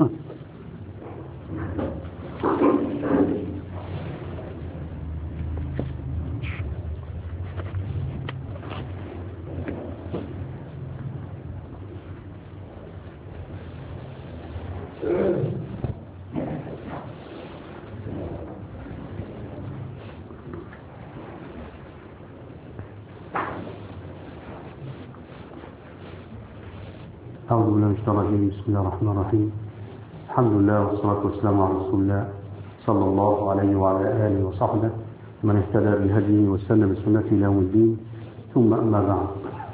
أعوذ بالله من الشيطان الرجيم. بسم الله الرحمن الرحيم. الحمد لله والصلاة والسلام على رسول الله صلى الله عليه وعلى آله وصحبه من اهتدى بهديه واستنى بسنته إلى يوم الدين، ثم أما بعد.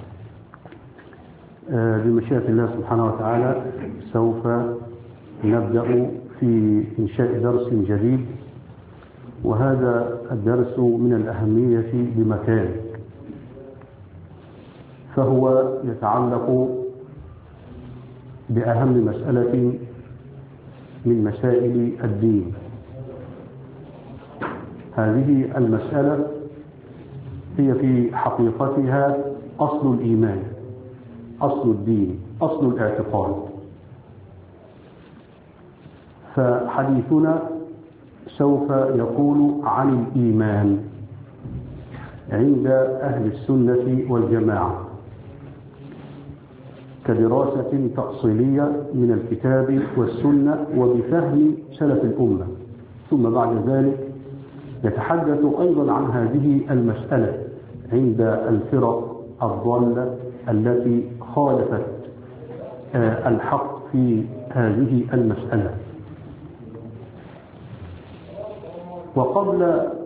بمشيئة الله سبحانه وتعالى سوف نبدأ في إنشاء درس جديد، وهذا الدرس من الأهمية بمكان، فهو يتعلق بأهم مسألة من مسائل الدين. هذه المسألة هي في حقيقتها أصل الإيمان، أصل الدين، أصل الاعتقاد. فحديثنا سوف يكون عن الإيمان عند أهل السنة والجماعة كدراسة تأصيلية من الكتاب والسنة وبفهم سلف الأمة، ثم بعد ذلك يتحدث أيضا عن هذه المسألة عند الفرق الضالة التي خالفت الحق في هذه المسألة. وقبل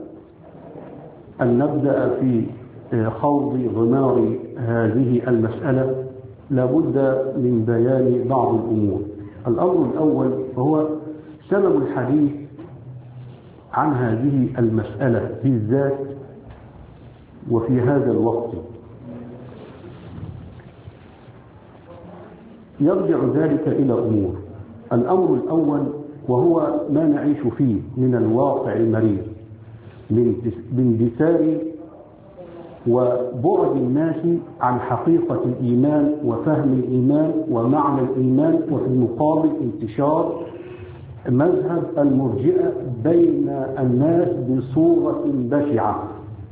أن نبدأ في خوض غمار هذه المسألة لابد من بيان بعض الأمور. الأمر الأول هو سبب الحديث عن هذه المسألة بالذات وفي هذا الوقت. يرجع ذلك إلى أمور. الأمر الأول وهو ما نعيش فيه من الواقع المرير من اندثار وبعد الناس عن حقيقة الإيمان وفهم الإيمان ومعنى الإيمان، وفي المقابل انتشار مذهب المرجئة بين الناس بصورة بشعة.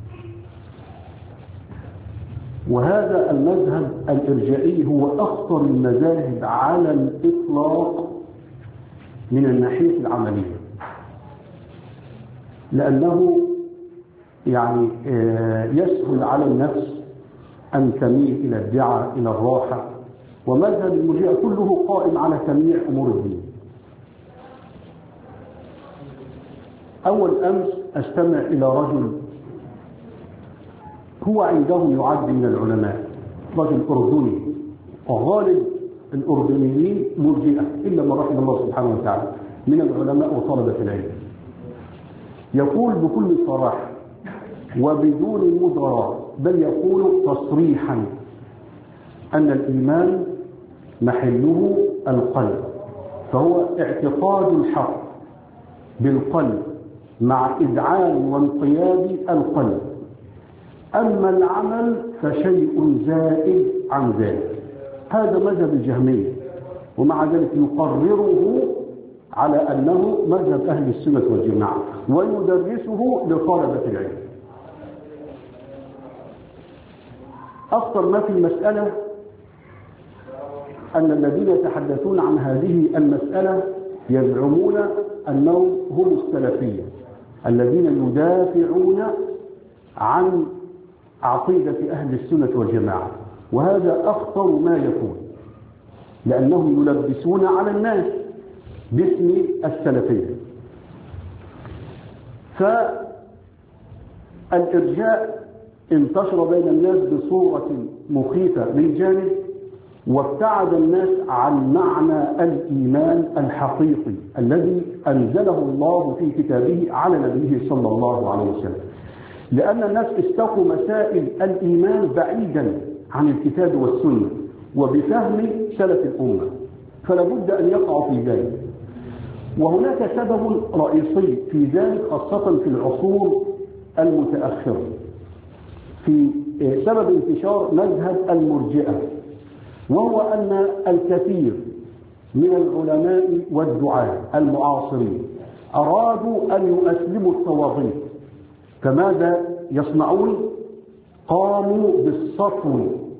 وهذا المذهب الإرجائي هو أخطر المذاهب على الإطلاق من الناحية العملية، لأنه يعني يسهل على النفس أن تميل إلى الدعاء إلى الراحة، ومذهب المرجئة كله قائم على تمييع أمور الدين. أول أمس أستمع إلى رجل هو عندهم يعد من العلماء، رجل أردني، وغالب الأردنيين مرجئة إلا من رحم الله سبحانه وتعالى من العلماء وطلبة العلم. يقول بكل صراحة وبدون مدراء، بل يقول تصريحا أن الإيمان محله القلب، فهو اعتقاد الحق بالقلب مع إذعان وانقياد القلب، أما العمل فشيء زائد عن ذلك. هذا مذهب الجهمية، ومع ذلك يقرره على أنه مذهب أهل السنة والجماعة ويدرسه لطلبة العلم. أخطر ما في المسألة أن الذين يتحدثون عن هذه المسألة يزعمون أنهم هم السلفية الذين يدافعون عن عقيدة أهل السنة والجماعة، وهذا أخطر ما يكون، لأنهم يلبسون على الناس باسم السلفية. فالإرجاء انتشر بين الناس بصورة مخيفة من جانب، وابتعد الناس عن معنى الإيمان الحقيقي الذي أنزله الله في كتابه على نبيه صلى الله عليه وسلم، لأن الناس استقوا مسائل الإيمان بعيدا عن الكتاب والسنة وبفهم سلف الأمة، فلا بد أن يقعوا في ذلك. وهناك سبب رئيسي في ذلك خاصة في العصور المتأخرة، في سبب انتشار مذهب المرجئة، وهو أن الكثير من العلماء والدعاة المعاصرين أرادوا أن يؤسلموا الطواغيت، فماذا يصنعون؟ قاموا بالسطو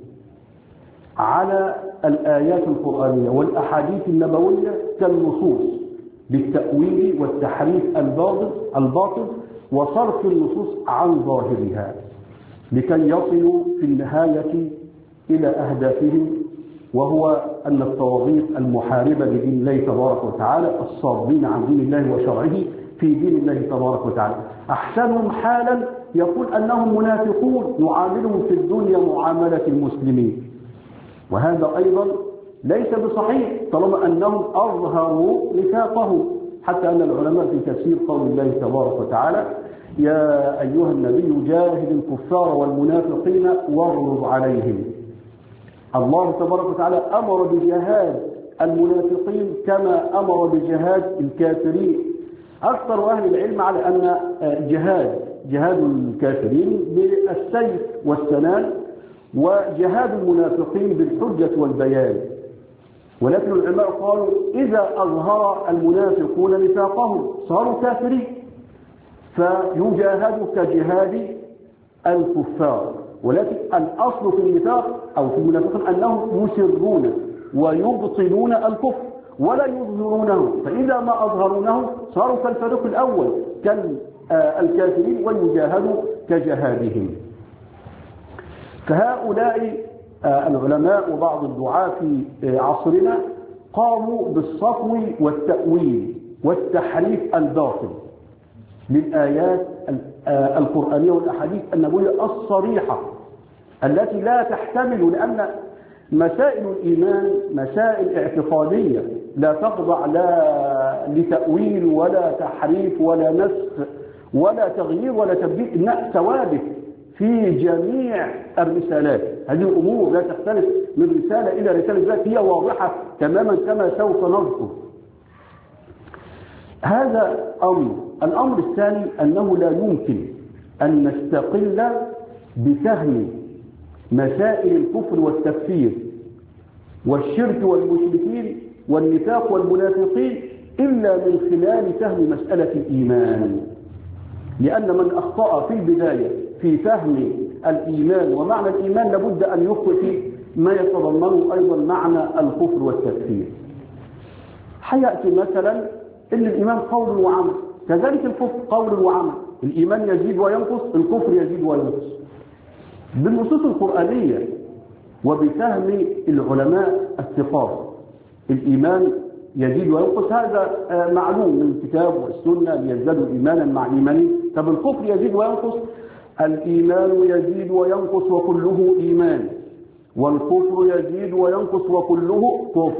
على الآيات القرآنية والأحاديث النبوية كالنصوص بالتأويل والتحريف الباطل وصرف النصوص عن ظاهرها لكي يصلوا في النهاية إلى أهدافهم، وهو أن الطواغيت المحاربة لدين الله تبارك وتعالى الصادين عن دين الله وشرعه في دين الله تبارك وتعالى. أحسنهم حالا يقول أنهم منافقون نعاملهم في الدنيا معاملة المسلمين، وهذا أيضا ليس بصحيح طالما أنهم أظهروا نفاقهم، حتى أن العلماء في تفسير قول الله تبارك وتعالى يا أيها النبي جاهد الكفار والمنافقين واغلظ عليهم. الله تبارك وتعالى أمر بجهاد المنافقين كما أمر بجهاد الكافرين. أكثر أهل العلم على أن جهاد الكافرين بالسيف والسنان، وجهاد المنافقين بالحجة والبيان، ولكن العلماء قالوا إذا أظهر المنافقون نفاقهم صاروا كافرين فيجاهدوا كجهاد الكفار، ولكن الأصل في النفاق أو في المنافقين أنهم يسرون ويبطلون الكفر ولا يظهرونه، فإذا ما أظهرونه صاروا كالفريق الأول كالكافرين ويجاهدوا كجهادهم. فهؤلاء العلماء وبعض الدعاة في عصرنا قاموا بالصفو والتأويل والتحريف الباطل للآيات القرآنية والأحاديث النبوية الصريحة التي لا تحتمل، لأن مسائل الإيمان مسائل اعتقادية لا تخضع لا لتأويل ولا تحريف ولا نسخ ولا تغيير ولا تبديل، إنها ثوابت في جميع الرسالات. هذه الأمور لا تختلف من رسالة إلى رسالة، ذات هي واضحة تماما كما سوف نذكر. هذا أمر. الأمر الثاني أنه لا يمكن أن نستقل بفهم مسائل الكفر والتكفير والشرك والمشركين والنفاق والمنافقين إلا من خلال فهم مسألة الإيمان، لأن من أخطأ في البداية في فهم الإيمان ومعنى الإيمان لابد أن يخطئ في ما يتضمنه أيضا معنى الكفر والتكفير. حيأتي مثلا إن الإيمان قول وعمل، كذلك الكفر قول وعمل، الإيمان يزيد وينقص، الكفر يزيد وينقص. بالنصوص القرآنية وبفهم العلماء الثقات الإيمان يزيد وينقص، هذا معلوم من الكتاب والسنة ليزدادوا إيمانا مع إيمانه. طب الكفر يزيد وينقص، الإيمان يزيد وينقص وكله إيمان، والكفر يزيد وينقص وكله كفر،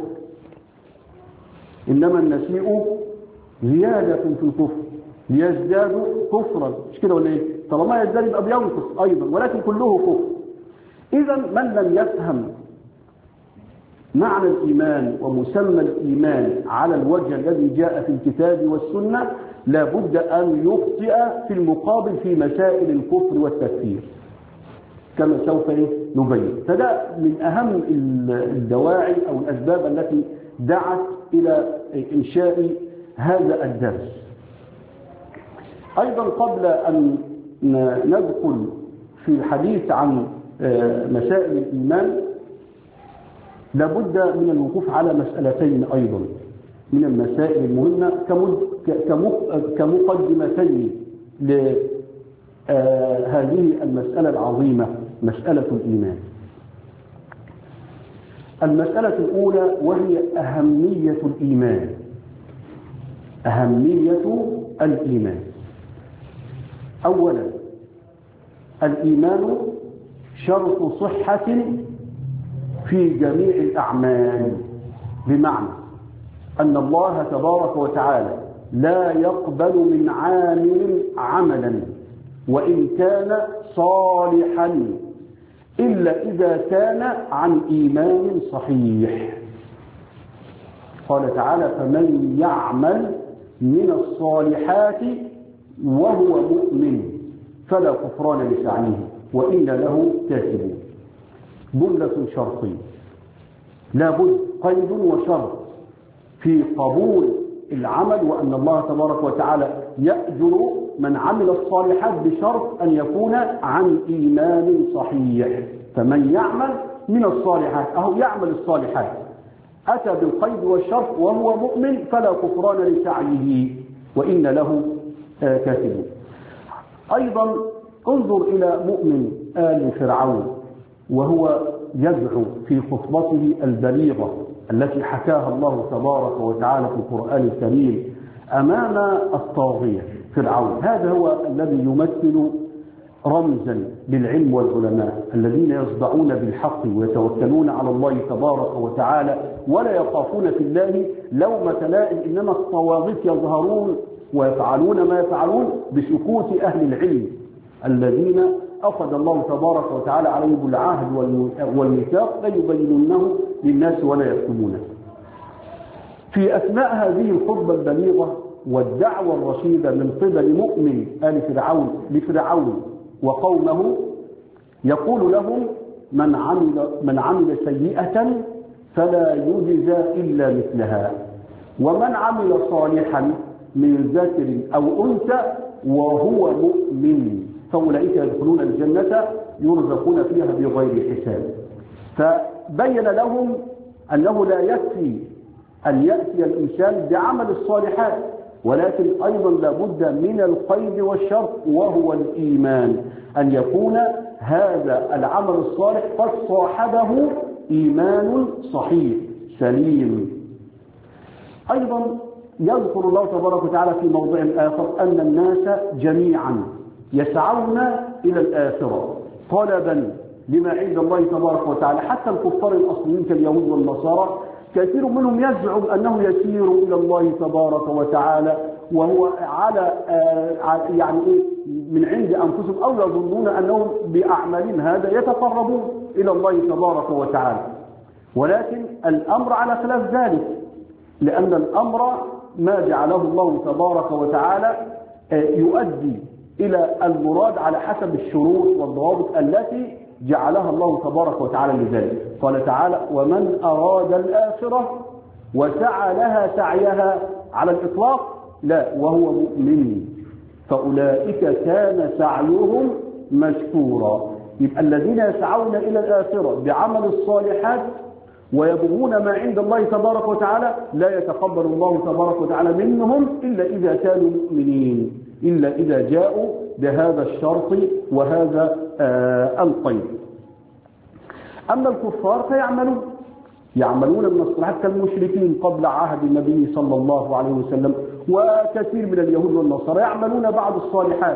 إنما النسيء زيادة في الكفر ليزدادوا كفرا، مش كده ولا ايه؟ طالما يزداد يبقى بينقص أيضا، ولكن كله كفر. إذا من لم يفهم معنى الإيمان ومسمى الإيمان على الوجه الذي جاء في الكتاب والسنة لابد أن يخطئ في المقابل في مسائل الكفر والتكفير كما سوف نبين. فده من أهم الدواعي أو الأسباب التي دعت إلى إنشاء هذا الدرس. أيضا قبل أن ندخل في الحديث عن مسائل الإيمان لابد من الوقوف على مسألتين أيضا من المسائل المهمة كمقدمتين لهذه المسألة العظيمة، مسألة الإيمان. المسألة الأولى وهي أهمية الإيمان. أهمية الإيمان. أولا الإيمان شرط صحة في جميع الأعمال، بمعنى أن الله تبارك وتعالى لا يقبل من عامل عملا وإن كان صالحا إلا إذا كان عن إيمان صحيح. قال تعالى فمن يعمل من الصالحات وهو مؤمن فلا كفران لسعيه وإن له كاتبون. جملة شرطية، لابد قيد وشرط في قبول العمل، وأن الله تبارك وتعالى يأجر من عمل الصالحات بشرط أن يكون عن إيمان صحيح. فمن يعمل من الصالحات أو يعمل الصالحات أتى بالقيد والشرط وهو مؤمن فلا كفران لسعيه وإن له كاتبون. أيضا انظر إلى مؤمن آل فرعون وهو يدعو في خطبته البليغة التي حكاها الله تبارك وتعالى في القرآن الكريم أمام الطاغية فرعون. هذا هو الذي يمثل رمزا للعلم والعلماء الذين يصدعون بالحق ويتوكلون على الله تبارك وتعالى ولا يخافون في الله لومة لائم. إنما الطواغيت يظهرون ويفعلون ما يفعلون بسكوت أهل العلم الذين أخذ الله تبارك وتعالى عليهم العهد والميثاق لا يبينونه للناس ولا يكتمونه. في أثناء هذه الخطبة البليغة والدعوة الرشيدة من قبل مؤمن آل فرعون لفرعون وقومه يقول لهم من عمل سيئة فلا يجزى إلا مثلها ومن عمل صالحا من ذكر أو أنثى وهو مؤمن فأولئك يدخلون الجنة يرزقون فيها بغير حساب. فبين لهم أنه لا يكفي أن يأتي الإنسان بعمل الصالحات ولكن أيضا لابد من القيد والشرط وهو الإيمان، أن يكون هذا العمل الصالح قد صاحبه إيمان صحيح سليم. أيضا يذكر الله تبارك وتعالى في موضع آخر أن الناس جميعا يسعون إلى الآخرة طلبا لما عند الله تبارك وتعالى. حتى الكفار الأصليين كاليهود والنصارى كثير منهم يزعم أنه يسير إلى الله تبارك وتعالى وهو على يعني من عند أنفسهم أو يظنون أنهم بأعمالهم هذا يتقربون إلى الله تبارك وتعالى. ولكن الأمر على خلاف ذلك، لأن الأمر ما جعله الله تبارك وتعالى يؤدي إلى المراد على حسب الشروط والضوابط التي جعلها الله تبارك وتعالى لذلك. قال تعالى ومن أراد الآخرة وسعى لها سعيها على الإطلاق لا وهو مؤمن فأولئك كان سعيهم مشكورا. يبقى الذين يسعون إلى الآخرة بعمل الصالحات ويبغون ما عند الله تبارك وتعالى لا يتقبل الله تبارك وتعالى منهم إلا إذا كانوا مؤمنين، إلا إذا جاءوا بهذا الشرط وهذا القيد. أما الكفار فيعملون من الصالحات كالمشركين قبل عهد النبي صلى الله عليه وسلم، وكثير من اليهود والنصارى يعملون بعض الصالحات.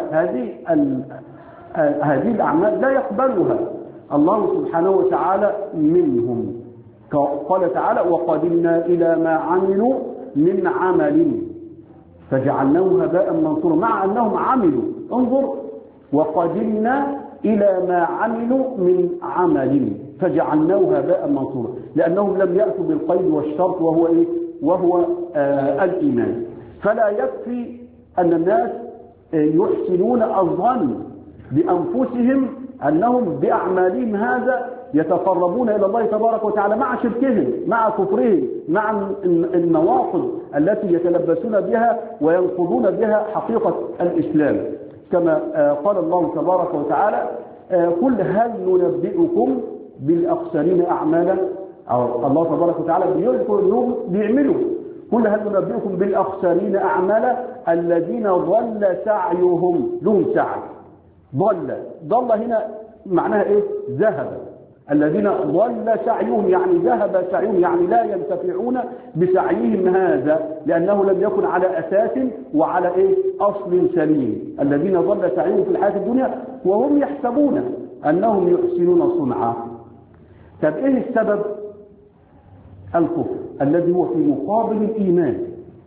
هذه الأعمال لا يقبلها الله سبحانه وتعالى منهم. قال تعالى وقدمنا إلى ما عملوا من عمل فجعلناه هباء منصورا، مع أنهم عملوا. انظر وقدمنا إلى ما عملوا من عمل فجعلناه هباء منصورا، لأنهم لم يأتوا بالقيد والشرط وهو الإيمان. فلا يكفي أن الناس يحسنون الظن بأنفسهم أنهم بأعمالهم هذا يتقربون إلى الله تبارك وتعالى مع شركهم مع كفرهم مع النواقض التي يتلبسون بها وينقضون بها حقيقة الإسلام. كما قال الله تبارك وتعالى قل هل ننبئكم بالأخسرين أعمالا. الله تبارك وتعالى بيذكر أنهم بيعملوا. قل هل ننبئكم بالأخسرين أعمالا الذين ضل سعيهم لهم سعي. ضل هنا معناها إيه؟ ذهب. الذين ضل سعيهم يعني ذهب سعيهم، يعني لا ينتفعون بسعيهم هذا لأنه لم يكن على أساس وعلى أصل سليم. الذين ضل سعيهم في الحياة الدنيا وهم يحسبون أنهم يحسنون صنعا. طب إيه السبب؟ الكفر الذي هو في مقابل الإيمان.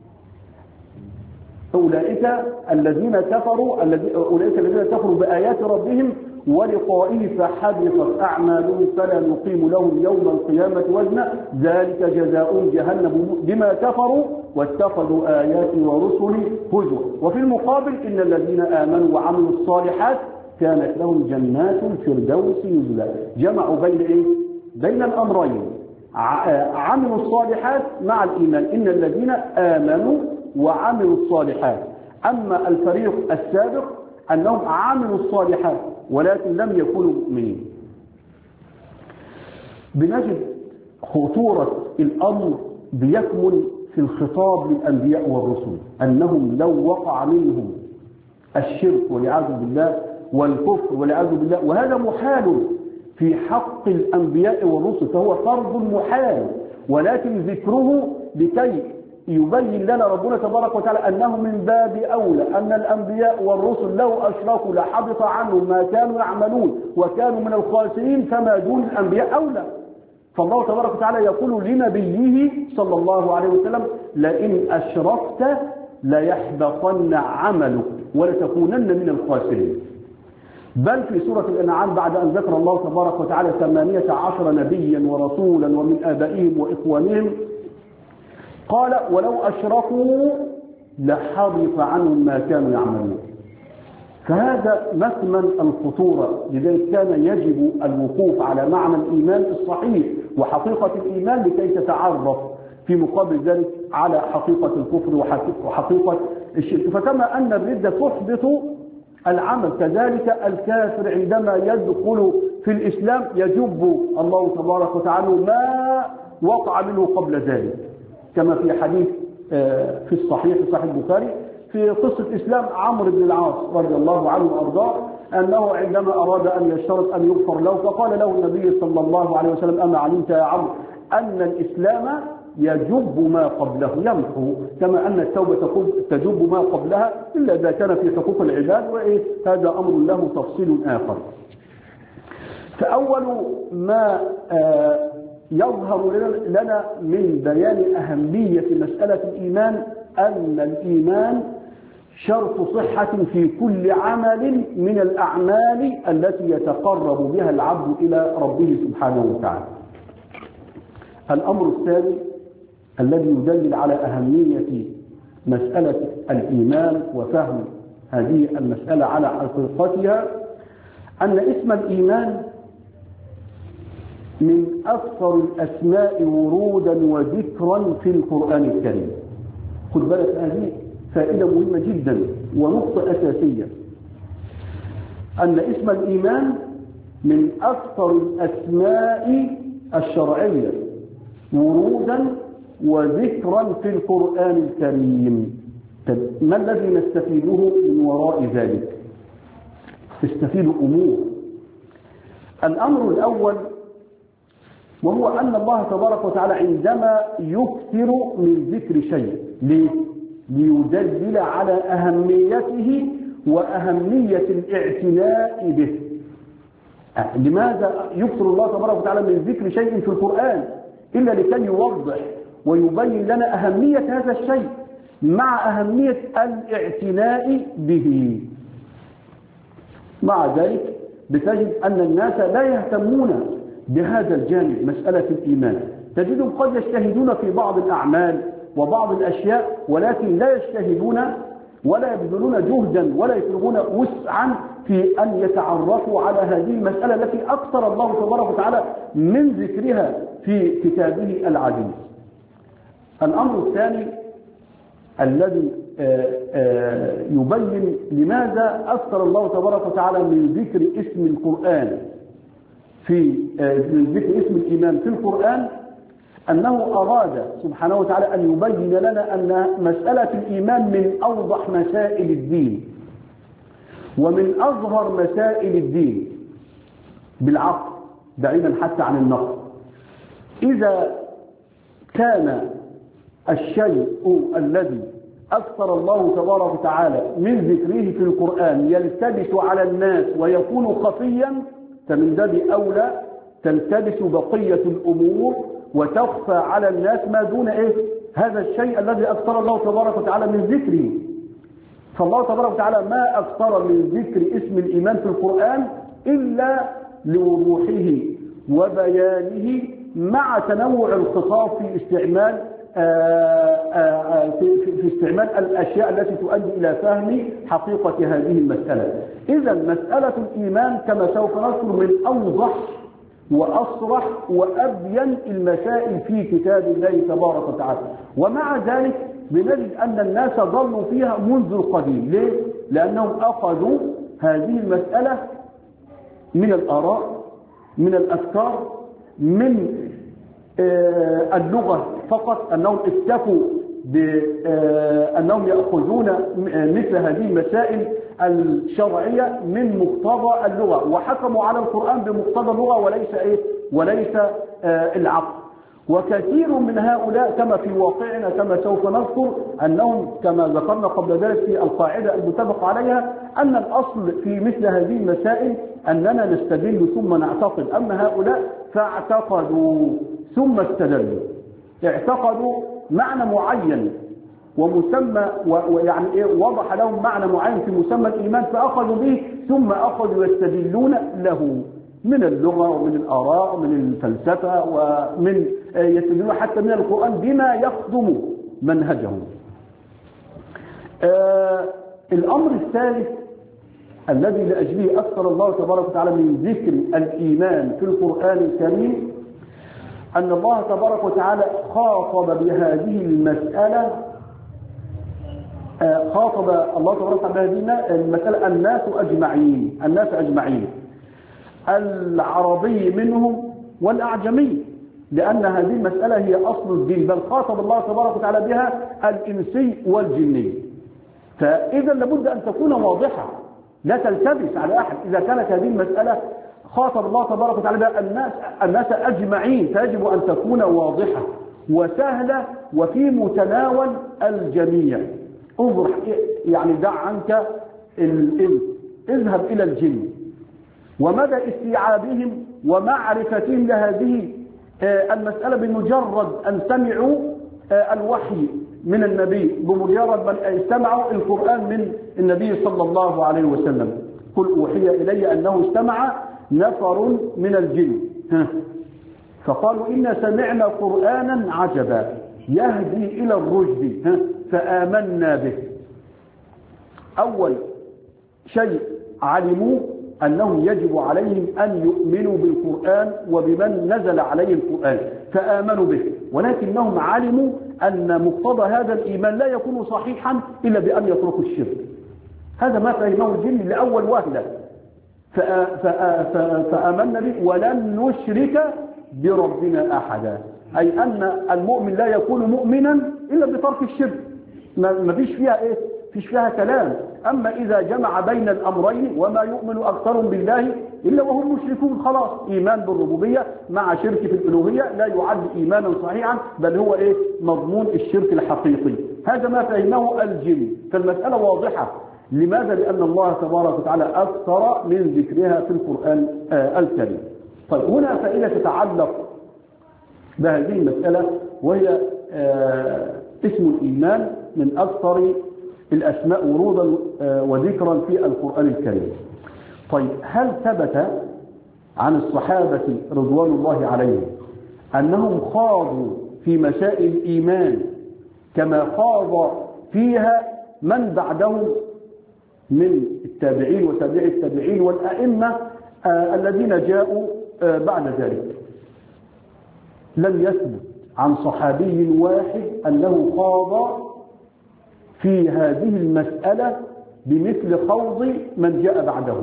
أولئك الذين كفروا بآيات ربهم ولقائه فحبطت أعمالهم فلا نقيم لهم يوم القيامة وزنا ذلك جزاؤهم جهنم بما كفروا واتخذوا آياتي ورسلي هزوا. وفي المقابل إن الذين آمنوا وعملوا الصالحات كانت لهم جنات الفردوس نزلا. جمعوا بين الأمرين، عملوا الصالحات مع الإيمان، إن الذين آمنوا وعملوا الصالحات. أما الفريق السابق أنهم عملوا الصالحات ولكن لم يكونوا مؤمنين. بنجد خطورة الأمر بيكمن في الخطاب للأنبياء والرسل، أنهم لو وقع منهم الشرك والعياذ بالله والكفر والعياذ بالله، وهذا محال في حق الأنبياء والرسل، فهو فرض محال، ولكن ذكره لكي يبين لنا ربنا تبارك وتعالى أنه من باب أولى أن الأنبياء والرسل لو أشركوا لحبط عنهم ما كانوا يعملون وكانوا من الخاسرين، فما دون الأنبياء أولى. فالله تبارك وتعالى يقول لنبيه صلى الله عليه وسلم: لئن أشركت ليحبطن عملك ولتكونن من الخاسرين. بل في سورة الأنعام بعد أن ذكر الله تبارك وتعالى 18 نبيا ورسولا ومن آبائهم وإخوانهم قال: ولو أشركوا لحبط عنهم ما كانوا يعملون. فهذا مكمن الخطورة، لذلك كان يجب الوقوف على معنى الإيمان الصحيح وحقيقة الإيمان لكي تتعرف في مقابل ذلك على حقيقة الكفر وحقيقة الشرك. فكما أن الردة تحبط العمل، كذلك الكافر عندما يدخل في الإسلام يجب الله تبارك وتعالى ما وقع منه قبل ذلك، كما في حديث في الصحيح في صحيح البخاري في قصة إسلام عمرو بن العاص رضي الله عنه وأرضاه، أنه عندما أراد أن يشترط أن يغفر له فقال له النبي صلى الله عليه وسلم: أما علمت يا عمرو أن الإسلام يجب ما قبله، يمحو، كما أن التوبة تجب ما قبلها إلا إذا كان في حقوق العباد، وهذا أمر له تفصيل آخر. فأول ما يظهر لنا من بيان أهمية مسألة الإيمان أن الإيمان شرط صحة في كل عمل من الأعمال التي يتقرب بها العبد إلى ربه سبحانه وتعالى. الأمر الثاني الذي يدلل على أهمية مسألة الإيمان وفهم هذه المسألة على حقيقتها أن اسم الإيمان من أكثر الأسماء ورودا وذكرا في القرآن الكريم. خد بالك، هذه فائدة مهمة جدا ونقطة أساسية، أن اسم الإيمان من أكثر الأسماء الشرعية ورودا وذكرا في القرآن الكريم. ما الذي نستفيده من وراء ذلك؟ نستفيد أمور. الأمر الأول وهو أن الله تبارك وتعالى عندما يكثر من ذكر شيء ليدلل على أهميته وأهمية الاعتناء به. لماذا يكثر الله تبارك وتعالى من ذكر شيء في القرآن؟ إلا لكي يوضح ويبين لنا أهمية هذا الشيء مع أهمية الاعتناء به. مع ذلك بتجد أن الناس لا يهتمون بهذا الجانب، مسألة الإيمان. تجدهم قد يجتهدون في بعض الأعمال وبعض الأشياء، ولكن لا يجتهدون ولا يبذلون جهدا ولا يفرغون وسعا في أن يتعرفوا على هذه المسألة التي أكثر الله تبارك وتعالى من ذكرها في كتابه العزيز. الأمر الثاني الذي يبين لماذا أكثر الله تبارك وتعالى من ذكر اسم القرآن من ذكر اسم الإيمان في القرآن، أنه أراد سبحانه وتعالى أن يبين لنا أن مسألة الإيمان من أوضح مسائل الدين ومن أظهر مسائل الدين بالعقل بعيدا حتى عن النقل. إذا كان الشيء الذي أكثر الله تبارك وتعالى من ذكره في القرآن يلتبس على الناس ويكون خفيا، فمن باب أولى تلتبس بقية الأمور وتخفى على الناس ما دون هذا الشيء الذي أكثر الله تبارك وتعالى من ذكره. فالله تبارك وتعالى ما أكثر من ذكر اسم الإيمان في القرآن إلا لوضوحه وبيانه مع تنوع الخطاب في استعمال الأشياء التي تؤدي إلى فهم حقيقة هذه المسألة. إذا مسألة الإيمان كما سوف نذكر من أوضح وأصرح وأبين المسائل في كتاب الله تبارك وتعالى. ومع ذلك بنجد أن الناس ضلوا فيها منذ القديم. ليه؟ لأنهم أخذوا هذه المسألة من الآراء، من الأفكار، من اللغة فقط، أنهم اكتفوا بأنهم يأخذون مثل هذه المسائل الشرعية من مقتضى اللغة، وحكموا على القرآن بمقتضى اللغة وليس العقل. وكثير من هؤلاء كما في واقعنا كما سوف نذكر أنهم كما ذكرنا قبل ذلك في القاعدة المتفق عليها أن الأصل في مثل هذه المسائل أننا نستدل ثم نعتقد. أما هؤلاء فاعتقدوا ثم استدلوا، اعتقدوا معنى معين ومسمى ويعني وضح لهم معنى معين في مسمى الإيمان فأخذوا به، ثم أخذوا يستدلون له من اللغة ومن الآراء ومن الفلسفة ومن يستدلون حتى من القرآن بما يخدم منهجهم. الأمر الثالث الذي لأجله أكثر الله تبارك وتعالى من ذكر الإيمان في القرآن الكريم أن الله تبارك وتعالى خاطب بهذه المسألة، خاطب الله تبارك وتعالى بهذه المسألة الناس أجمعين، العربي منهم والأعجمي، لأن هذه المسألة هي أصل الدين، بل خاطب الله تبارك وتعالى بها الإنسي والجني. فإذا لابد أن تكون واضحة لا تلتبس على أحد. إذا كانت هذه المسألة خاطب الله تبارك وتعالى بها الناس أجمعين فيجب أن تكون واضحة وسهلة وفي متناول الجميع. انظر يعني دع عنك الإنس، اذهب إلى الجن، ومدى استيعابهم ومعرفتهم لهذه المسألة بمجرد أن سمعوا الوحي من النبي، بمجرد من استمعوا القرآن من النبي صلى الله عليه وسلم. قل أوحي إلي أنه استمع نفر من الجن فقالوا إنا سمعنا قرآنا عجبا يهدي إلى الرشد فآمنا به. أول شيء علموا أنهم يجب عليهم أن يؤمنوا بالقرآن وبمن نزل عليه القرآن فآمنوا به، ولكنهم علموا أن مقتضى هذا الإيمان لا يكون صحيحا إلا بأن يتركوا الشرك. هذا ما فهمه الجن لأول وهلة، فآمنا به ولن نشرك بربنا أحدا، أي أن المؤمن لا يكون مؤمنا إلا بترك الشرك. ما فيش فيها إيه؟ فيش فيها كلام. أما إذا جمع بين الأمرين وما يؤمن أكثرهم بالله إلا وهم مشركون، خلاص إيمان بالربوبية مع شرك في الألوهية لا يعد إيمانا صحيحا، بل هو إيه؟ مضمون الشرك الحقيقي. هذا ما فهمه الجن. فالمسألة واضحة. لماذا؟ لأن الله تبارك وتعالى أكثر من ذكرها في القرآن الكريم. طيب هنا فائدة تتعلق بهذه المسألة، وهي اسم الإيمان من أكثر الأسماء ورودا وذكرا في القرآن الكريم. طيب هل ثبت عن الصحابة رضوان الله عليهم أنهم خاضوا في مسائل الإيمان كما خاض فيها من بعدهم من التابعين وتابعي التابعين والأئمة الذين جاءوا بعد ذلك؟ لم يثبت عن صحابي واحد أنه خاض في هذه المسألة بمثل خوض من جاء بعدهم،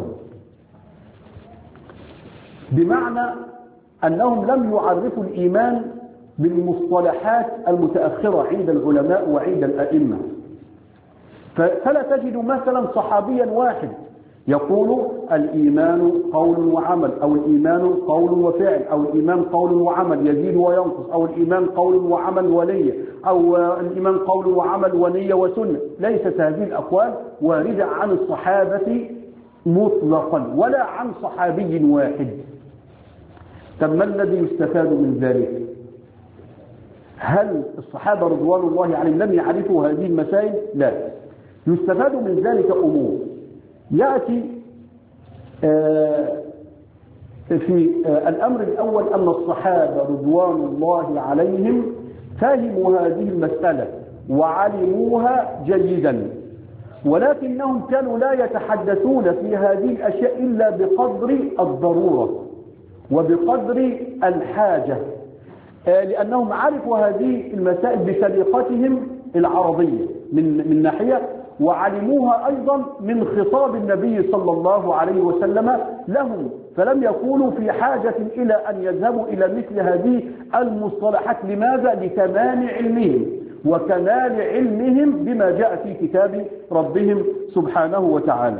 بمعنى أنهم لم يعرفوا الإيمان بالمصطلحات المتأخرة عند العلماء وعند الأئمة. فلا تجد مثلا صحابيا واحد يقول الإيمان قول وعمل، أو الإيمان قول وفعل، أو الإيمان قول وعمل يزيد وينقص، أو الإيمان قول وعمل ونية، أو الإيمان قول وعمل ونية وسنة. ليست هذه الأقوال واردة عن الصحابة مطلقا ولا عن صحابي واحد. طب ما الذي يستفاد من ذلك؟ هل الصحابة رضوان الله عليهم لم يعرفوا هذه المسائل؟ لا. يستفاد من ذلك أمور. يأتي في الأمر الأول أن الصحابة رضوان الله عليهم فهموا هذه المسألة وعلموها جيدا، ولكنهم كانوا لا يتحدثون في هذه الأشياء إلا بقدر الضرورة. وبقدر الحاجة، لأنهم عرفوا هذه المسائل بسليقتهم العربية من ناحية، وعلموها أيضا من خطاب النبي صلى الله عليه وسلم لهم، فلم يكونوا في حاجة إلى أن يذهبوا إلى مثل هذه المصطلحات. لماذا؟ لتمام علمهم وكمال علمهم بما جاء في كتاب ربهم سبحانه وتعالى.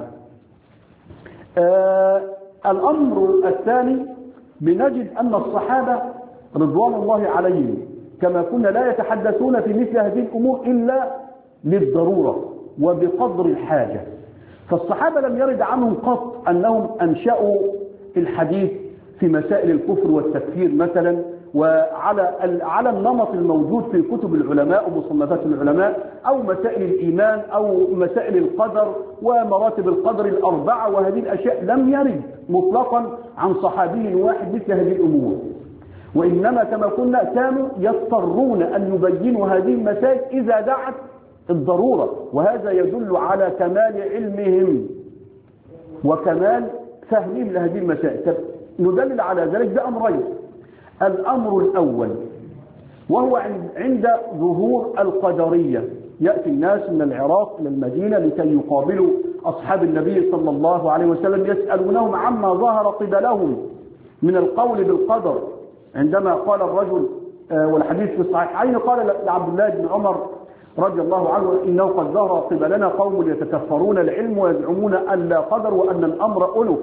الأمر الثاني، بنجد أن الصحابة رضوان الله عليهم كما كنا لا يتحدثون في مثل هذه الأمور إلا للضرورة وبقدر الحاجة. فالصحابة لم يرد عنهم قط أنهم أنشأوا الحديث في مسائل الكفر والتكفير مثلا، وعلى النمط الموجود في كتب العلماء ومصنفات العلماء، أو مسائل الإيمان أو مسائل القدر ومراتب القدر الأربعة، وهذه الأشياء لم يرد مطلقا عن صحابي واحد مثل هذه الأمور. وإنما كما قلنا كانوا يضطرون أن يبينوا هذه المسائل إذا دعت الضرورة، وهذا يدل على كمال علمهم وكمال فهمهم لهذه المسائل. ندلل على ذلك بأمرين. الأمر الأول وهو عند ظهور القدرية، يأتي الناس من العراق إلى المدينة لكي يقابلوا أصحاب النبي صلى الله عليه وسلم، يسألونهم عما ظهر قبلهم من القول بالقدر. عندما قال الرجل، والحديث في الصحيحين، قال لعبد الله بن عمر رضي الله عنه: إنه قد ظهر قبلنا قوم يتكفرون العلم ويزعمون أن لا قدر وأن الأمر ألف.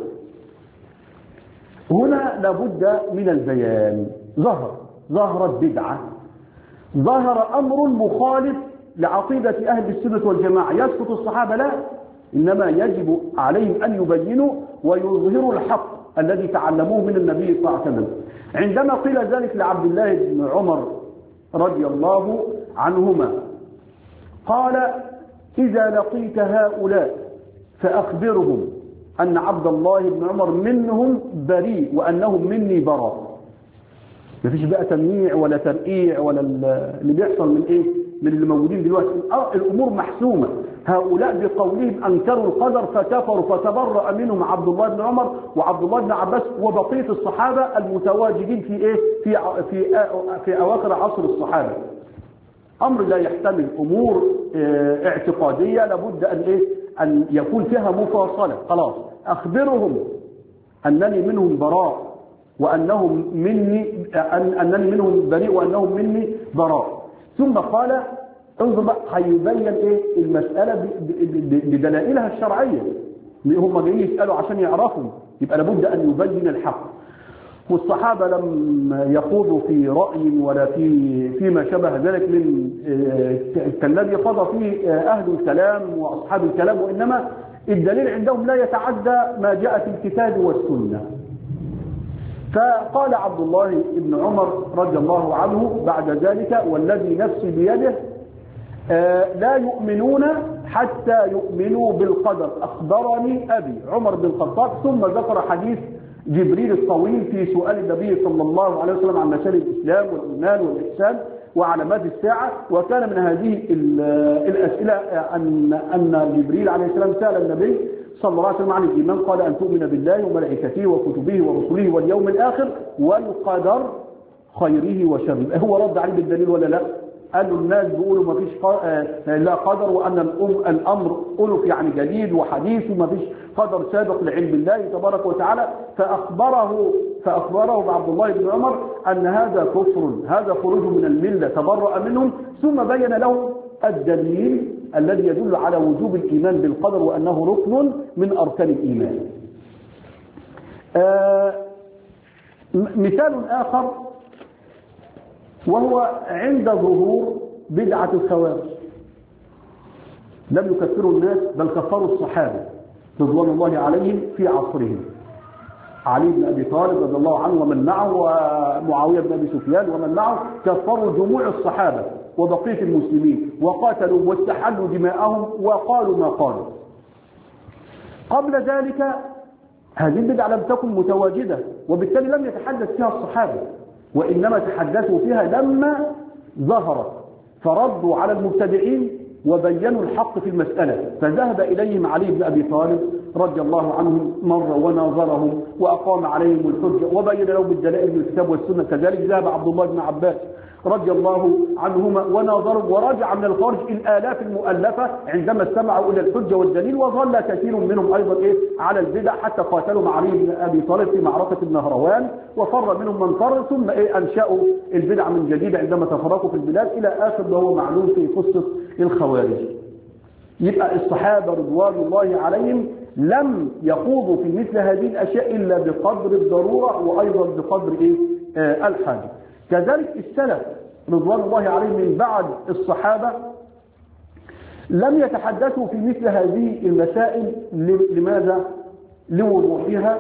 هنا لابد من البيان. ظهرت بدعة، ظهر أمر مخالف لعقيدة أهل السنة والجماعة. يسقط الصحابة؟ لا، إنما يجب عليهم أن يبينوا ويظهروا الحق الذي تعلموه من النبي صلى الله عليه وسلم. عندما قيل ذلك لعبد الله بن عمر رضي الله عنهما، قال: إذا لقيت هؤلاء فأخبرهم أن عبد الله بن عمر منهم بريء وأنهم مني براء. ما فيش بقى تمييع ولا ترقيع ولا اللي بيحصل من اللي موجودين دلوقتي. الأمور محسومة. هؤلاء بقولهم أنكروا القدر فكفروا، فتبرأ منهم عبد الله بن عمر وعبد الله بن عباس وبقية الصحابة المتواجدين في أواخر عصر الصحابة. أمر لا يحتمل أمور اعتقادية، لابد أن يكون فيها مفاصلة. خلاص، أخبرهم أنني منهم براء وأنهم أنني منهم بريء وأنهم مني براء. ثم قال: انظر بقى، هيبين المسألة بدلائلها الشرعية. هم جايين يسألوا عشان يعرفوا، يبقى لابد أن يبين الحق. والصحابة لم يخوضوا في رأي ولا فيما شبه ذلك من كالذي خاض فيه أهل الكلام وأصحاب الكلام، وإنما الدليل عندهم لا يتعدى ما جاء في الكتاب والسنة. فقال عبد الله بن عمر رضي الله عنه بعد ذلك: والذي نفسي بيده لا يؤمنون حتى يؤمنوا بالقدر، أخبرني أبي عمر بن الخطاب. ثم ذكر حديث جبريل الطويل في سؤال النبي صلى الله عليه وسلم عن مسائل الإسلام والإيمان والإحسان وعلامات الساعة. وكان من هذه الأسئلة أن جبريل عليه السلام سأل النبي صلى الله عليه وسلم عن الإيمان، قال: أن تؤمن بالله وملائكته وكتبه ورسله واليوم الآخر والقدر خيره وشره. هو رد عليه بالدليل ولا لا؟ قالوا الناس بيقولوا ما فيش لا قدر، وأن الأمر ألف يعني جديد وحديث، وما فيش قدر سابق لعلم الله تبارك وتعالى. فأخبره بعبد الله بن عمر أن هذا كفر، هذا خروج من الملة، تبرأ منهم. ثم بين له الدليل الذي يدل على وجوب الإيمان بالقدر وأنه ركن من أركان الإيمان. مثال آخر وهو عند ظهور بدعة الخوارج. لم يكفروا الناس بل كفروا الصحابة رضوان الله عليهم في عصرهم. علي بن أبي طالب رضي الله عنه ومن معه، ومعاوية بن أبي سفيان ومن معه، كفروا جموع الصحابة وبقية المسلمين وقاتلوا واستحلوا دماءهم وقالوا ما قالوا. قبل ذلك هذه البدعة لم تكن متواجدة، وبالتالي لم يتحدث فيها الصحابة، وإنما تحدثوا فيها لما ظهرت، فردوا على المبتدعين وبينوا الحق في المسألة، فذهب إليهم علي بن أبي طالب رضي الله عنه مرة وناظرهم وأقام عليهم الحجة وبين لهم بالدلائل من الكتاب والسنة. كذلك ذهب عبد الله بن عباس رضي الله عنهما وناظرهم، ورجع من الخارج الآلاف المؤلفة عندما استمعوا إلى الحجة والدليل، وظل كثير منهم أيضا على البدع حتى قاتلوا مع علي بن أبي طالب في معركة النهروان، وفر منهم من فر، ثم أنشأوا البدع من جديد عندما تفرقوا في البلاد إلى آخر ما هو معلوم في قصة الخوارج. يبقى الصحابة رضوان الله عليهم لم يخوضوا في مثل هذه الأشياء إلا بقدر الضرورة وأيضا بقدر الحاجة. كذلك السلف رضوان الله عليهم من بعد الصحابة لم يتحدثوا في مثل هذه المسائل. لماذا؟ لوضوحها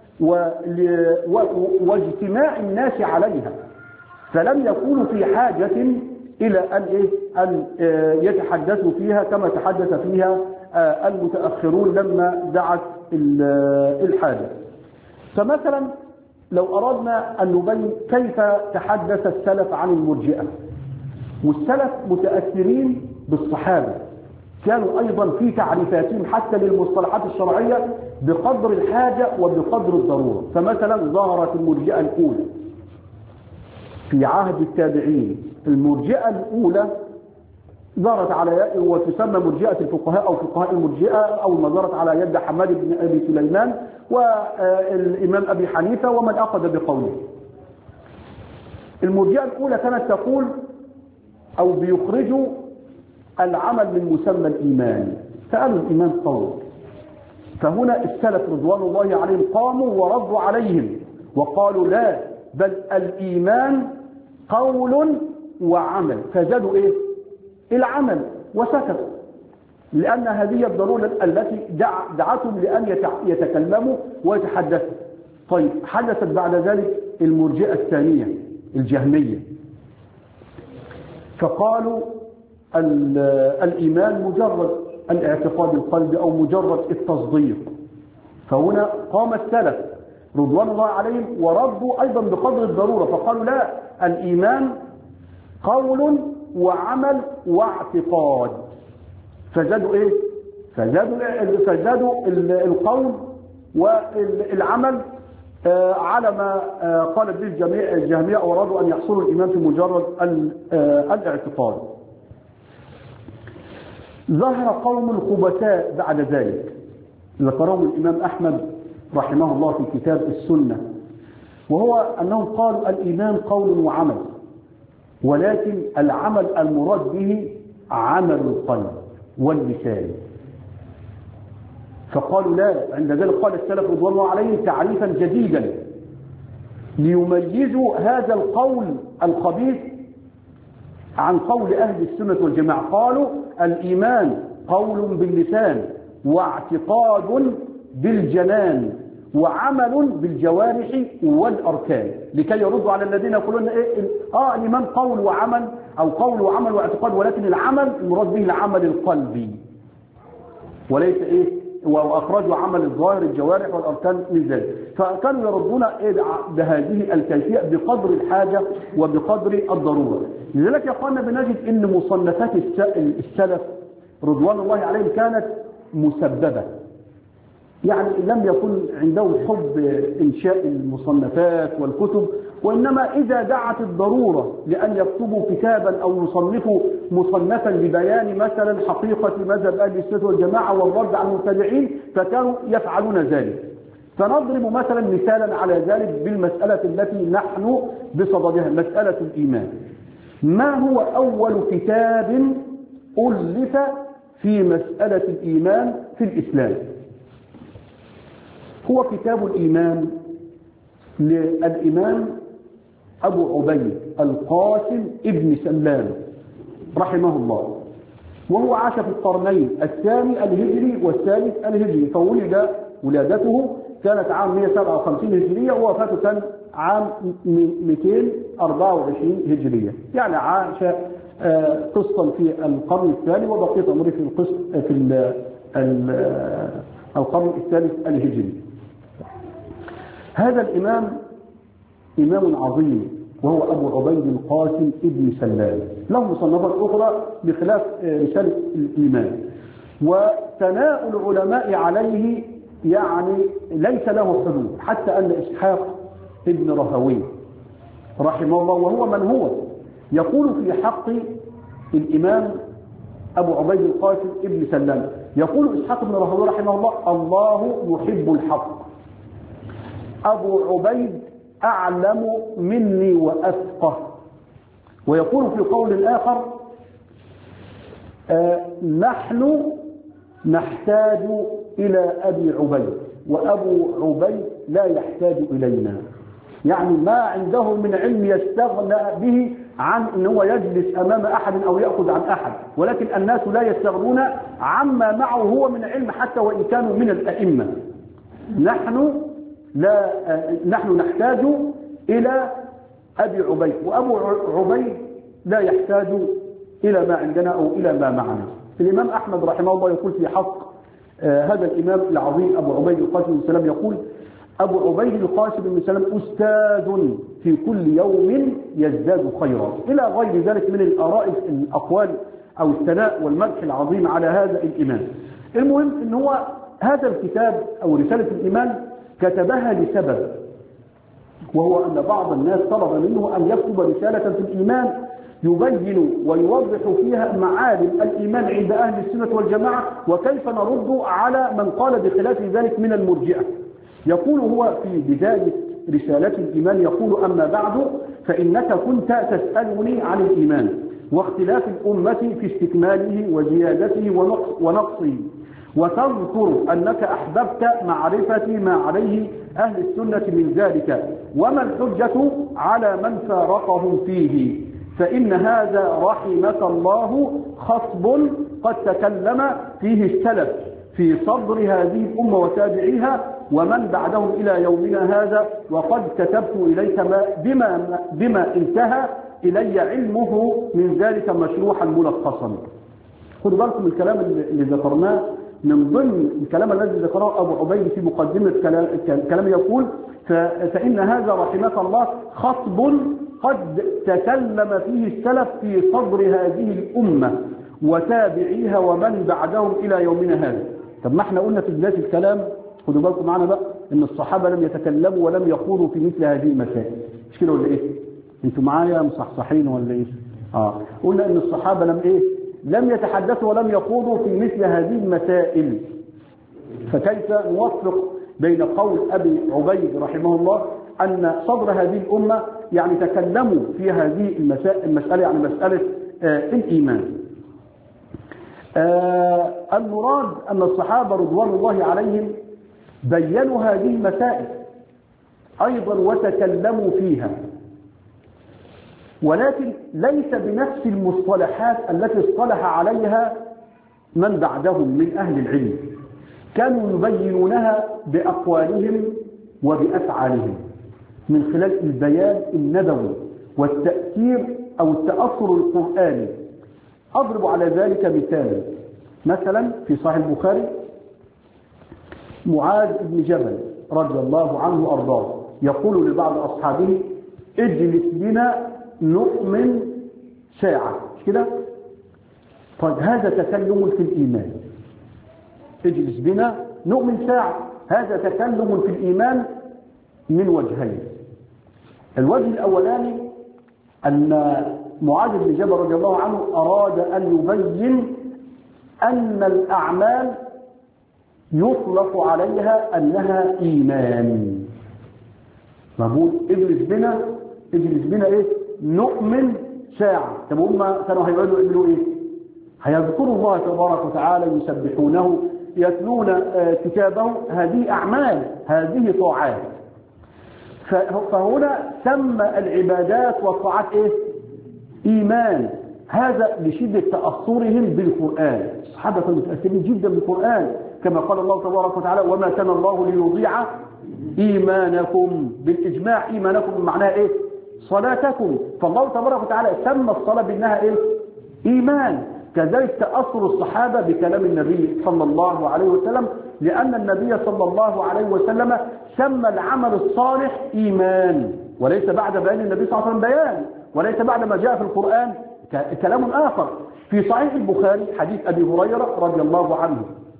واجتماع الناس عليها، فلم يكونوا في حاجة إلى أن يتحدثوا فيها كما تحدث فيها المتأخرون لما دعت الحاجة. فمثلا لو أردنا أن نبين كيف تحدث السلف عن المرجئة، والسلف متأثرين بالصحابة، كانوا أيضا في تعريفاتهم حتى للمصطلحات الشرعية بقدر الحاجة وبقدر الضرورة. فمثلا ظهرت المرجئة الأولى في عهد التابعين. المرجئة الأولى ظهرت على وتسمى مرجئة الفقهاء أو فقهاء المرجئة، أو ما ظهرت على يد حماد بن أبي سليمان والإمام أبي حنيفة ومن أخذ بقوله. المرجئة الأولى كانت تقول أو بيخرجوا العمل من مسمى الإيمان، فقالوا الإيمان قول. فهنا السلف رضوان الله عليهم قاموا وردوا عليهم وقالوا لا، بل الإيمان قول وعمل، فزادوا العمل وسكتوا، لأن هذه الضرورة التي دعتهم لأن يتكلموا ويتحدثوا. طيب حدثت بعد ذلك المرجئة الثانية الجهمية، فقالوا الإيمان مجرد الاعتقاد القلبي أو مجرد التصديق. فهنا قام السلف رضوان الله عليهم وردوا أيضا بقدر الضرورة، فقالوا لا، الإيمان قول وعمل واعتقاد، فزادوا فزادوا القول والعمل على ما قالت به الجهمية، وأرادوا أن يحصلوا الإيمان في مجرد الاعتقاد. ظهر قوم الخبثاء بعد ذلك، ذكرهم الإمام أحمد رحمه الله في كتاب السنة، وهو أنهم قالوا الإيمان قول وعمل، ولكن العمل المراد به عمل القلب واللسان. فقالوا لا، عند ذلك قال السلف رضوان الله عليهم تعريفا جديدا ليميزوا هذا القول الخبيث عن قول أهل السنة والجماعة. قالوا الإيمان قول باللسان واعتقاد بالجنان وعمل بالجوارح والأركان، لكي يردوا على الذين يقولون الإيمان قول وعمل أو قول وعمل واعتقاد، ولكن العمل المراد به العمل القلبي وليس وأخرجوا عمل الظاهر الجوارح والأركان من ذلك. فكانوا يردون بهذه الكيفية بقدر الحاجة وبقدر الضرورة. لذلك يا اخوانا بنجد ان مصنفات السلف رضوان الله عليهم كانت مسببة، يعني لم يكن عندهم حب إنشاء المصنفات والكتب، وإنما إذا دعت الضرورة لأن يكتبوا كتابا أو يصنفوا مصنفا لبيان مثلا حقيقة مذهب أهل السنة والجماعة والرد على المبتدعين فكانوا يفعلون ذلك. فنضرب مثلا على ذلك بالمسألة التي نحن بصددها، مسألة الإيمان. ما هو أول كتاب ألف في مسألة الإيمان في الإسلام؟ هو كتاب الإيمان للإمام أبو عبيد القاسم ابن سلام رحمه الله، وهو عاش في القرنين الثاني الهجري والثالث الهجري، فولد ولادته كانت عام 157 هجرية ووفاته كان عام 224 هجرية، يعني عاش قسطا في القرن الثاني وبقيت عمره في القرن الثالث الهجري. هذا الإمام إمام عظيم وهو أبو عبيد القاسم ابن سلام، له مصنفات أخرى بخلاف رسالة الإيمان. وثناء العلماء عليه يعني ليس له حدود، حتى أن إسحاق ابن راهويه رحمه الله وهو من هو يقول في حق الإمام أبو عبيد القاسم ابن سلام، يقول إسحاق ابن راهويه رحمه الله: الله يحب الحق، أبو عبيد أعلم مني وأفقه. ويقول في قول آخر: نحن نحتاج إلى أبي عبيد وأبو عبيد لا يحتاج إلينا. يعني ما عنده من علم يستغنى به عن أنه يجلس أمام أحد أو يأخذ عن أحد، ولكن الناس لا يستغنون عما معه هو من علم حتى وإن كانوا من الأئمة. نحن نحتاج إلى أبي عبيد وأبو عبيد لا يحتاج إلى ما عندنا أو إلى ما معنا. الإمام أحمد رحمه الله يقول في حق هذا الإمام العظيم أبو عبيد القاسم بن سلام، يقول: أبو عبيد القاسم بن سلام أستاذ في كل يوم يزداد خيرا، إلى غير ذلك من الأقوال أو الثناء والمدح العظيم على هذا الإمام. المهم أن هو هذا الكتاب أو رسالة الإيمان كتبها لسبب، وهو أن بعض الناس طلب منه أن يكتب رسالة في الإيمان يبين ويوضح فيها معالم الإيمان عند أهل السنة والجماعة، وكيف نرد على من قال بخلاف ذلك من المرجئة. يقول هو في بداية رسالة الإيمان، يقول: أما بعد فإنك كنت تسألني عن الإيمان واختلاف الأمة في استكماله وزيادته ونقصه، وتذكر أنك أحببت معرفة ما عليه أهل السنة من ذلك، وما الحجة على من فارقهم فيه، فإن هذا رحمك الله خطب قد تكلم فيه السلف في صدر هذه الأمة وتابعيها ومن بعدهم إلى يومنا هذا، وقد كتبت إليك بما انتهى إلي علمه من ذلك مشروحا ملخصا. خذوا بالكم الكلام اللي ذكرناه من ضمن الكلام الذي ذكره أبو عبيد في مقدمة كلام يقول: فإن هذا رحمك الله خطب قد تكلم فيه السلف في صدر هذه الأمة وتابعيها ومن بعدهم إلى يومنا هذا. طب ما احنا قلنا في بداية الكلام، خدوا بالكم معنا بقى، ان الصحابة لم يتكلموا ولم يخوضوا في مثل هذه المسائل، مش كده ولا ايه؟ انتوا معايا مصحصحين ولا ايه؟ قلنا ان الصحابة لم يتحدثوا ولم يخوضوا في مثل هذه المسائل، فكيف نوفق بين قول أبي عبيد رحمه الله أن صدر هذه الأمة يعني تكلموا في هذه المسألة، يعني مسألة الإيمان. المراد أن الصحابة رضوان الله عليهم بيّنوا هذه المسائل أيضا وتكلموا فيها، ولكن ليس بنفس المصطلحات التي اصطلح عليها من بعدهم من أهل العلم، كانوا يبينونها بأقوالهم وبأفعالهم من خلال البيان النبوي والتأثير أو التأثر القرآني. أضرب على ذلك مثالا، مثلا في صحيح البخاري معاذ بن جبل رضي الله عنه وأرضاه يقول لبعض أصحابه: اجلس بنا نؤمن ساعة، مش كده؟ طيب هذا تكلم في الإيمان، اجلس بنا نؤمن ساعة، هذا تكلم في الإيمان من وجهين. الوجه الأولاني أن معاذ بن جبل رضي الله عنه أراد أن يبين أن الأعمال يطلق عليها أنها إيمان. مقول اجلس بنا إيه؟ نؤمن ساعة. طب هم كانوا هيقعدوا يعملوا إيه؟ هيذكروا الله تبارك وتعالى، يسبحونه، يتلون كتابه، هذه أعمال، هذه طاعات. فهنا سمى العبادات والطاعات إيه؟ إيمان. هذا لشدة تأثرهم بالقرآن، الصحابة كانوا متأثرين جدا بالقرآن، كما قال الله تبارك وتعالى: وما كان الله ليضيع إيمانكم. بالإجماع إيمانكم معناها إيه؟ صلاتكم. فالله تبارك وتعالى سمى الصلاة بأنها إيه؟ إيمان. كذلك تأثر الصحابة بكلام النبي صلى الله عليه وسلم، لأن النبي صلى الله عليه وسلم سمى العمل الصالح إيمان. وليس بعد بيان النبي صلى الله عليه وسلم بيان، وليس بعد ما جاء في القرآن كلام آخر. في صحيح البخاري حديث أبي هريرة رضي الله عنه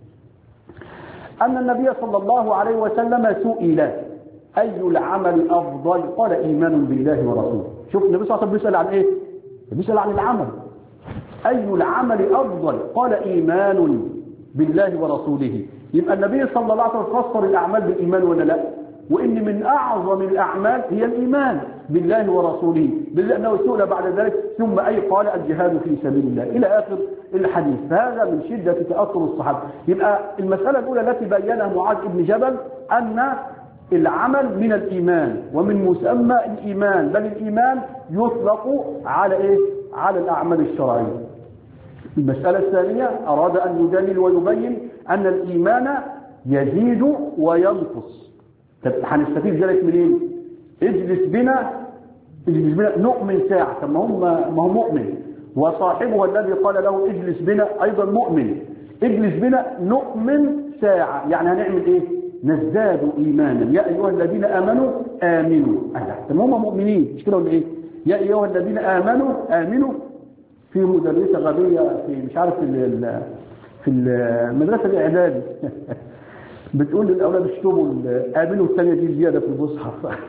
أن النبي صلى الله عليه وسلم سئل أي العمل أفضل؟ قال إيمان بالله ورسوله. شوف النبي صلى الله عليه وسلم بيسأل عن إيه؟ بيسأل عن العمل. أي العمل أفضل؟ قال إيمان بالله ورسوله. يبقى النبي صلى الله عليه وسلم فسر الأعمال بالإيمان ولا لا؟ وإن من أعظم الأعمال هي الإيمان بالله ورسوله، بالله أنه سئل بعد ذلك ثم أي قال الجهاد في سبيل الله إلى آخر الحديث. فهذا من شدة تأثر الصحابة. يبقى المسألة الأولى التي بينها معاذ بن جبل أن العمل من الإيمان ومن مسمى الإيمان، بل الإيمان يطلق على إيه؟ على الأعمال الشرعية. المسألة الثانية أراد أن يدلل ويبين أن الإيمان يزيد وينقص. طب هنستفيد ذلك منين؟ اجلس بنا نؤمن ساعة. طب ما هو مؤمن، وصاحبه الذي قال له اجلس بنا أيضا مؤمن. اجلس بنا نؤمن ساعة، يعني هنعمل إيه؟ نزداد إيمانا. يا أيها الذين آمنوا آمنوا. طب هم مؤمنين مش كده ولا إيه؟ يا أيها الذين آمنوا. في مدرسة غبية في مش عارف في المدرسة الإعدادي بتقول للأولاد اشتموا آمنوا، الثانية دي زيادة في المصحف.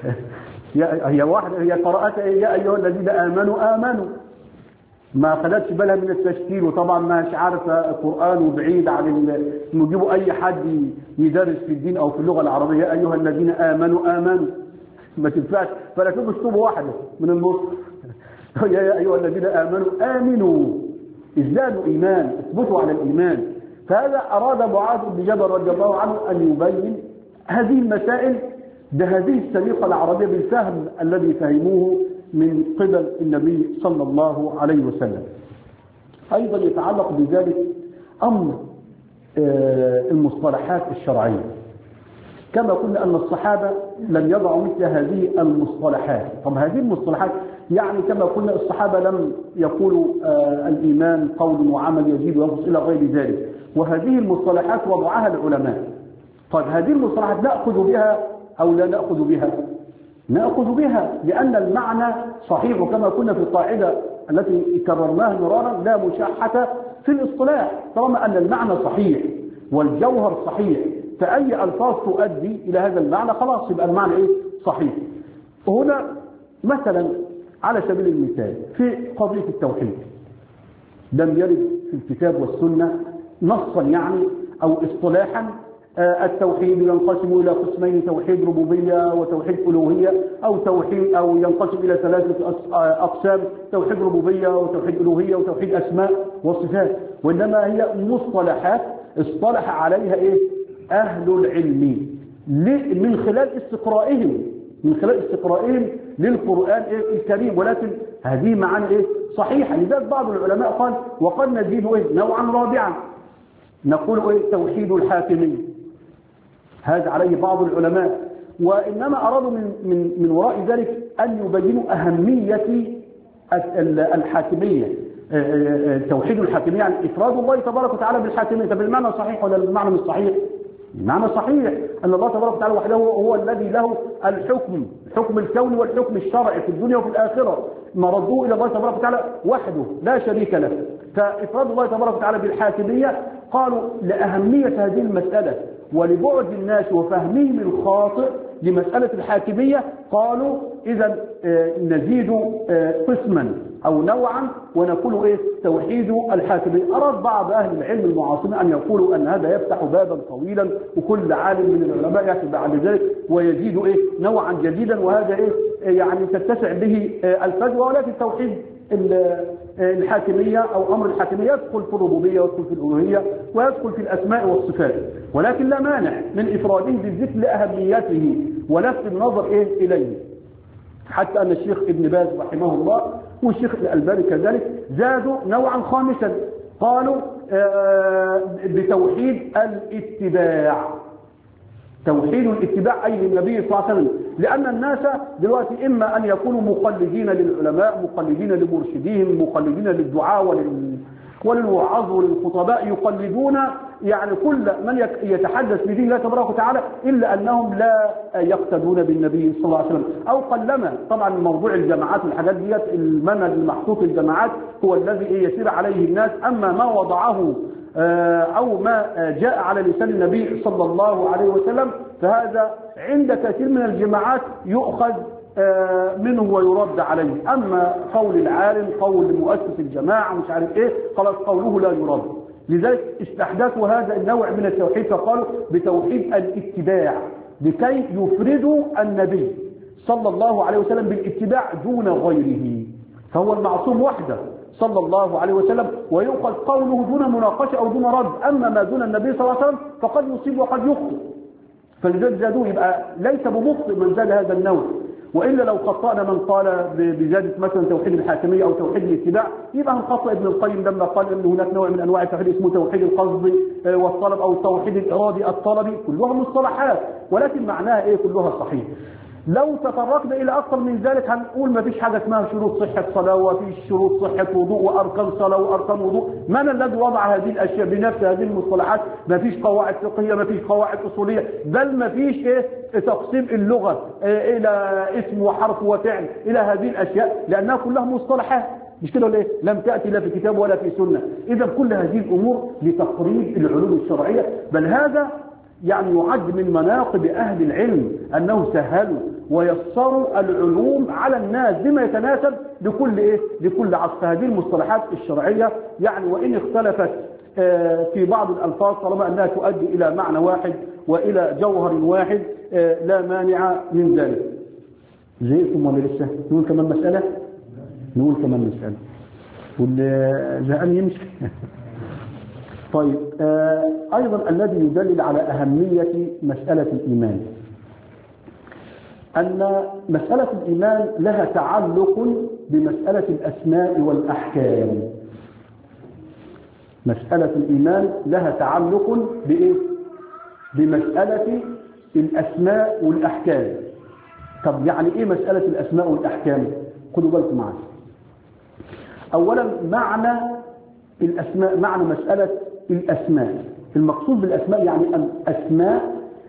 هي واحدة، هي قراءتها يا أيها الذين آمنوا ما خدتش بالها من التشكيل، وطبعا مش عارفة قرآن وبعيد عن نجيبوا أي حد يدرس في الدين أو في اللغة العربية. يا أيها الذين آمنوا ما تنفعش، فلا تبقى اشتموا واحدة من المصحف. يا أيها الذين آمنوا ازدادوا إيمان، اثبتوا على الإيمان. فهذا أراد معاذ بن جبل رضي الله عنه أن يبين هذه المسائل بهذه السليقة العربية بالفهم الذي فهموه من قبل النبي صلى الله عليه وسلم. أيضا يتعلق بذلك أمر المصطلحات الشرعية. كما قلنا أن الصحابة لم يضعوا مثل هذه المصطلحات. طب هذه المصطلحات يعني كما قلنا الصحابة لم يقولوا الإيمان قول وعمل يزيد وينقص إلى غير ذلك، وهذه المصطلحات وضعها العلماء. طيب هذه المصطلحات نأخذ بها أو لا نأخذ بها؟ نأخذ بها لأن المعنى صحيح، وكما كنا في القاعدة التي كررناها مرارا لا مشاحة في الاصطلاح. طالما أن المعنى صحيح والجوهر صحيح فأي ألفاظ تؤدي إلى هذا المعنى خلاص يبقى المعنى إيه؟ صحيح. هنا مثلا على سبيل المثال في قضية التوحيد لم يرد في الكتاب والسنة نصا يعني أو اصطلاحا التوحيد ينقسم إلى قسمين: توحيد ربوبية وتوحيد ألوهية، أو ينقسم إلى 3 أقسام: توحيد ربوبية وتوحيد ألوهية وتوحيد أسماء وصفات. وإنما هي مصطلحات اصطلح عليها إيه؟ أهل العلم من خلال استقرائهم للقرآن الكريم. ولكن هذه معاني إيه؟ صحيحة. لذلك بعض العلماء قال وقد نزيد إيه؟ نوعا رابعا نقول إيه؟ توحيد الحاكمية. هذا عليه بعض العلماء. وإنما أرادوا من وراء ذلك أن يبينوا أهمية الحاكمية. توحيد الحاكمية يعني إفراد الله تبارك وتعالى بالحاكمية. طب المعنى صحيح ولا المعنى مش صحيح؟ المعنى صحيح أن الله تبارك وتعالى وحده هو الذي له الحكم الكوني والحكم الشرعي في الدنيا وفي الآخرة، مردوه إلى الله تبارك وتعالى وحده لا شريك له. فإفراد الله تبارك وتعالى بالحاكمية قالوا لأهمية هذه المسألة ولبعد الناس وفهمهم الخاطئ لمسألة الحاكمية، قالوا إذا نزيد قسما أو نوعا ونقول إيه؟ توحيد الحاكمية. أراد بعض أهل العلم المعاصرين أن يقولوا أن هذا يفتح بابا طويلا وكل عالم من العلماء يأتي بعد ذلك ويزيد إيه؟ نوعا جديدا، وهذا إيه؟ يعني تتسع به الفجوة. ولكن توحيد الحاكمية أو أمر الحاكمية يدخل في الربوبية ويدخل في الألوهية ويدخل في الأسماء والصفات، ولكن لا مانع من إفراده بالذكر لأهميته ولفت النظر إليه. حتى أن الشيخ ابن باز رحمه الله والشيخ الألباني كذلك زادوا نوعا خامسا، قالوا بتوحيد الاتباع. توحيد الاتباع أي للنبي صلى الله عليه وسلم، لأن الناس دلوقتي إما أن يكونوا مقلدين للعلماء، مقلدين لمرشديهم، مقلدين للدعاء وللوعظ وللخطباء، يقلدون يعني كل من يتحدث بدين الله تبارك وتعالى إلا أنهم لا يقتدون بالنبي صلى الله عليه وسلم، أو قلما. طبعا موضوع الجماعات والحاجات ديت المنهج المحطوط الجماعات هو الذي يسير عليه الناس، أما ما وضعه أو ما جاء على لسان النبي صلى الله عليه وسلم فهذا عند كثير من الجماعات يؤخذ منه ويرد عليه. أما قول العالم، قول مؤسس الجماعة مش عارف إيه، خلاص قوله لا يرد. لذلك استحدثوا هذا النوع من التوحيد فقالوا بتوحيد الاتباع، لكي يفردوا النبي صلى الله عليه وسلم بالاتباع دون غيره، فهو المعصوم وحده صلى الله عليه وسلم، ويؤخذ قوله دون مناقشة أو دون رد. أما ما دون النبي صلى الله عليه وسلم فقد يصيب وقد يخطئ، فلذلك زادوه. يبقى ليس بمخطئ من زاد هذا النوع، وإلا لو خطأنا من قال بزيادة مثلا توحيد الحاكمية أو توحيد الاتباع يبقى هنخطئ ابن القيم لما قال أن هناك نوع من أنواع التوحيد اسمه توحيد القصد والطلب أو التوحيد الإرادي الطلبي، كلها مصطلحات ولكن معناها إيه؟ كلها صحيح. لو تطرقنا إلى أكثر من ذلك هنقول ما فيش حاجة اسمها شروط صحة صلاة، وفيش شروط صحة وضوء وأركان صلاة وأركان وضوء. من الذي وضع هذه الأشياء بنفس هذه المصطلحات؟ ما فيش قواعد فقهية، ما فيش قواعد أصولية، بل ما فيش تقسيم اللغة إلى اسم وحرف وفعل إلى هذه الأشياء، لأنها كلها مصطلحات، مش كده ولا إيه؟ لم تأتي لا في كتاب ولا في سنة. إذا كل هذه الأمور لتقريب العلوم الشرعية، بل هذا يعني يعد من مناقب أهل العلم أنه سهلوا ويسروا العلوم على الناس بما يتناسب لكل عصر. هذه المصطلحات الشرعية يعني وإن اختلفت في بعض الألفاظ طالما أنها تؤدي إلى معنى واحد وإلى جوهر واحد لا مانع من ذلك. زهقتم ولا لسه؟ نقول كمان مسألة؟ نقول كمان مسألة واللي زهقان يمشي. طيب أيضا الذي يدلل على أهمية مسألة الإيمان أن مسألة الإيمان لها تعلق بمسألة الأسماء والأحكام. مسألة الإيمان لها تعلق بإيه؟ بمسألة الأسماء والأحكام. طب يعني إيه مسألة الأسماء والأحكام؟ خدوا بالكم معي. أولا معنى الأسماء، معنى مسألة الأسماء، المقصود بالأسماء يعني الأسماء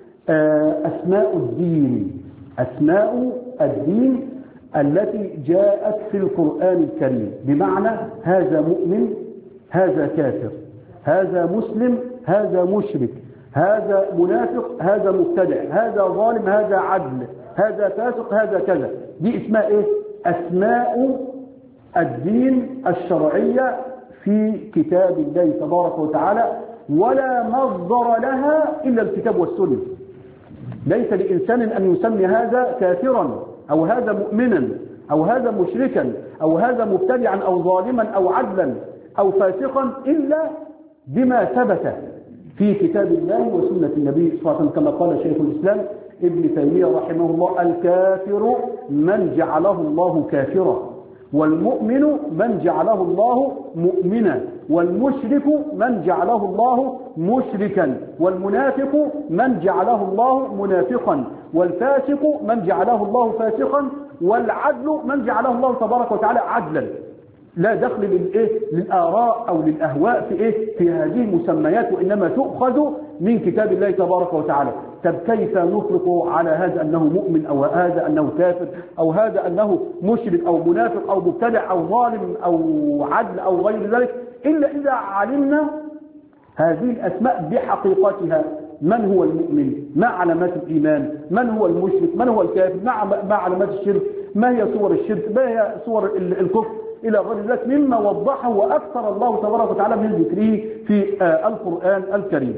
أسماء الدين، أسماء الدين التي جاءت في القرآن الكريم، بمعنى هذا مؤمن، هذا كافر، هذا مسلم، هذا مشرك، هذا منافق، هذا مبتدع، هذا ظالم، هذا عدل، هذا فاسق، هذا كذا. دي اسمها ايه؟ أسماء الدين الشرعية في كتاب الله تبارك وتعالى، ولا مصدر لها إلا الكتاب والسنة. ليس لإنسان أن يسمي هذا كافرا أو هذا مؤمنا أو هذا مشركا أو هذا مبتدعا أو ظالما أو عدلا أو فاسقا إلا بما ثبت في كتاب الله وسنة النبي صلى الله عليه وسلم، كما قال شيخ الإسلام ابن تيمية رحمه الله: الكافر من جعله الله كافرا، والمؤمن من جعله الله مؤمنا، والمشرك من جعله الله مشركا، والمنافق من جعله الله منافقا، والفاسق من جعله الله فاسقا، والعدل من جعله الله تبارك وتعالى عدلا. لا دخل للآراء أو للأهواء في هذه المسميات، وإنما تؤخذ من كتاب الله تبارك وتعالى. طب كيف نطلق على هذا أنه مؤمن أو هذا أنه كافر أو هذا أنه مشرك أو منافق أو مبتدع أو ظالم أو عدل أو غير ذلك، إلا إذا علمنا هذه الأسماء بحقيقتها. من هو المؤمن؟ ما علامات الإيمان؟ من هو المشرك؟ من هو الكافر؟ ما علامات الشرك؟ ما هي صور الشرك؟ ما هي صور الكفر؟ إلى غير ذلك مما وضحه وأكثر الله تبارك وتعالى من ذكره في القرآن الكريم.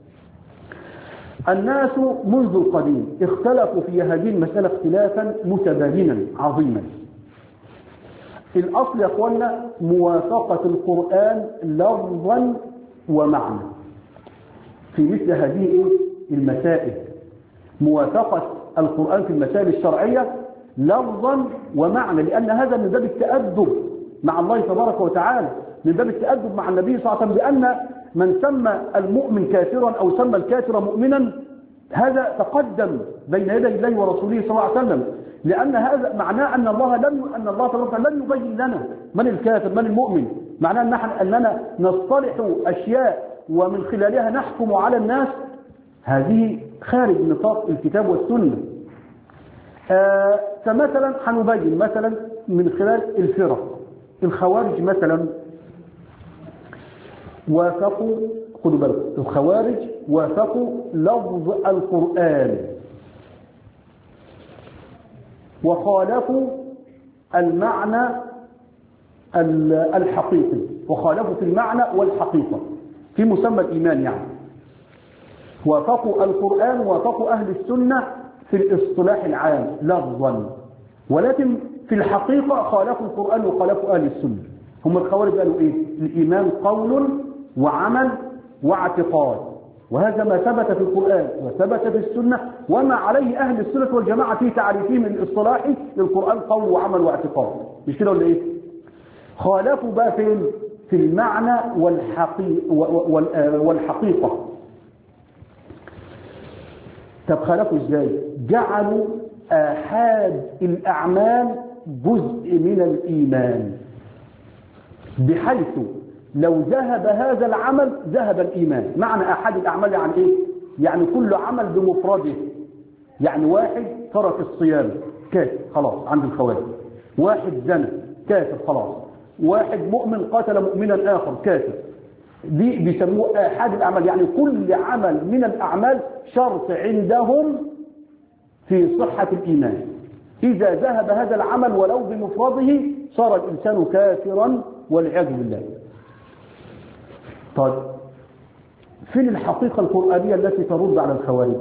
الناس منذ القديم اختلفوا في هذه المسألة اختلافا متباينا عظيما. الأصل يا أخوانا موافقة القرآن لفظا ومعنى في مثل هذه المسائل، موافقة القرآن في المسائل الشرعية لفظا ومعنى، لأن هذا من باب التأدب مع الله تبارك وتعالى، من باب التأدب مع النبي صلى الله عليه وسلم، لأن من سمى المؤمن كافرا أو سمى الكافر مؤمنا هذا تقدم بين يدي الله ورسوله صلى الله عليه وسلم، لأن هذا معناه أن الله تبارك وتعالى لم يبين لنا من الكافر من المؤمن. معناه أننا نصطلح أشياء ومن خلالها نحكم على الناس، هذه خارج نطاق الكتاب والسنة. فمثلا هنبين مثلا من خلال الفرق. الخوارج مثلا وافقوا، خدوا بالكم، الخوارج وافقوا لفظ القرآن وخالفوا المعنى الحقيقي، وخالفوا في المعنى والحقيقة في مسمى الإيمان. يعني وافقوا القرآن، وافقوا أهل السنة في الاصطلاح العام لفظا، ولكن في الحقيقة خالفوا القرآن وخالفوا أهل السنة. هم الخوارج قالوا إيه؟ الإيمان قول وعمل واعتقاد، وهذا ما ثبت في القرآن وثبت في السنة، وما عليه أهل السنة والجماعة في تعريفهم الاصطلاحي للقرآن قول وعمل واعتقاد. مش كده ولا إيه؟ خالفوا بقى فين؟ في المعنى والحقيقة. طب خالفوا ازاي؟ جعلوا آحاد الأعمال جزء من الإيمان، بحيث لو ذهب هذا العمل ذهب الإيمان. معنى آحاد الأعمال يعني إيه؟ يعني كل عمل بمفرده. يعني واحد ترك الصيام كافر خلاص عند الخوارج، واحد زنى كافر خلاص، واحد مؤمن قتل مؤمنا آخر كافر. دي بيسموه آحاد الأعمال، يعني كل عمل من الأعمال شرط عندهم في صحة الإيمان. إذا ذهب هذا العمل ولو بمفرده صار الإنسان كافرا والعياذ بالله. طيب فين الحقيقة القرآنية التي ترد على الخوارج؟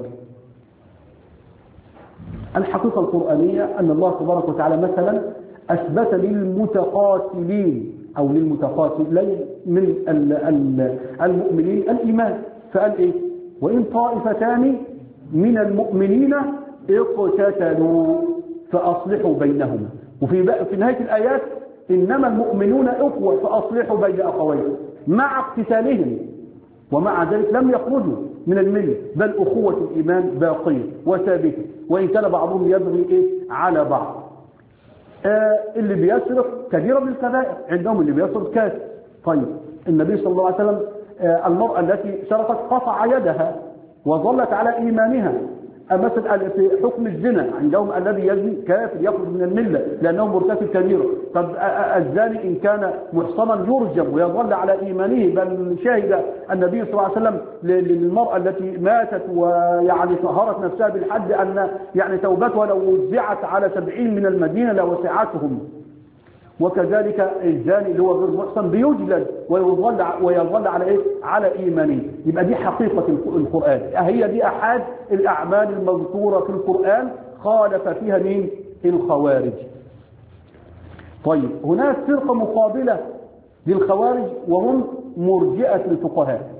الحقيقة القرآنية أن الله تبارك وتعالى مثلا أثبت للمتقاتلين أو للمتقاتلين من المؤمنين الإيمان، فقال إيه؟ وإن طائفتان من المؤمنين اقتتلوا فأصلحوا بينهما. وفي نهاية الآيات إنما المؤمنون أخوة فأصلحوا بين أخوين. مع اقتتالهم ومع ذلك لم يخرجوا من الملة، بل أخوة الإيمان باقية وثابتة، وإن كان بعضهم يبغي إيه على بعض. اللي بيسرق كبيرة من الكبائر عندهم، اللي بيسرق كافر. طيب النبي صلى الله عليه وسلم المرأة التي سرقت قطع يدها وظلت على إيمانها. مثلا في حكم الزنا عندهم الذي يزني كافر يخرج من الملة لأنه مرتكب كبيرة. طب الزاني إن كان محصنا يرجم ويظل على إيمانه، بل شهد النبي صلى الله عليه وسلم للمرأة التي ماتت ويعني طهرت نفسها بالحد أن يعني توبتها لو وزعت على 70 من المدينة لوسعتهم. وكذلك الزاني اللي هو غير محصن بيجلد ويظل على ايه؟ على ايمانه. يبقى دي حقيقة القرآن، هي دي احاد الاعمال المذكورة في القرآن خالف فيها مين؟ الخوارج. طيب هناك فرقة مقابلة للخوارج وهم مرجئة الفقهاء.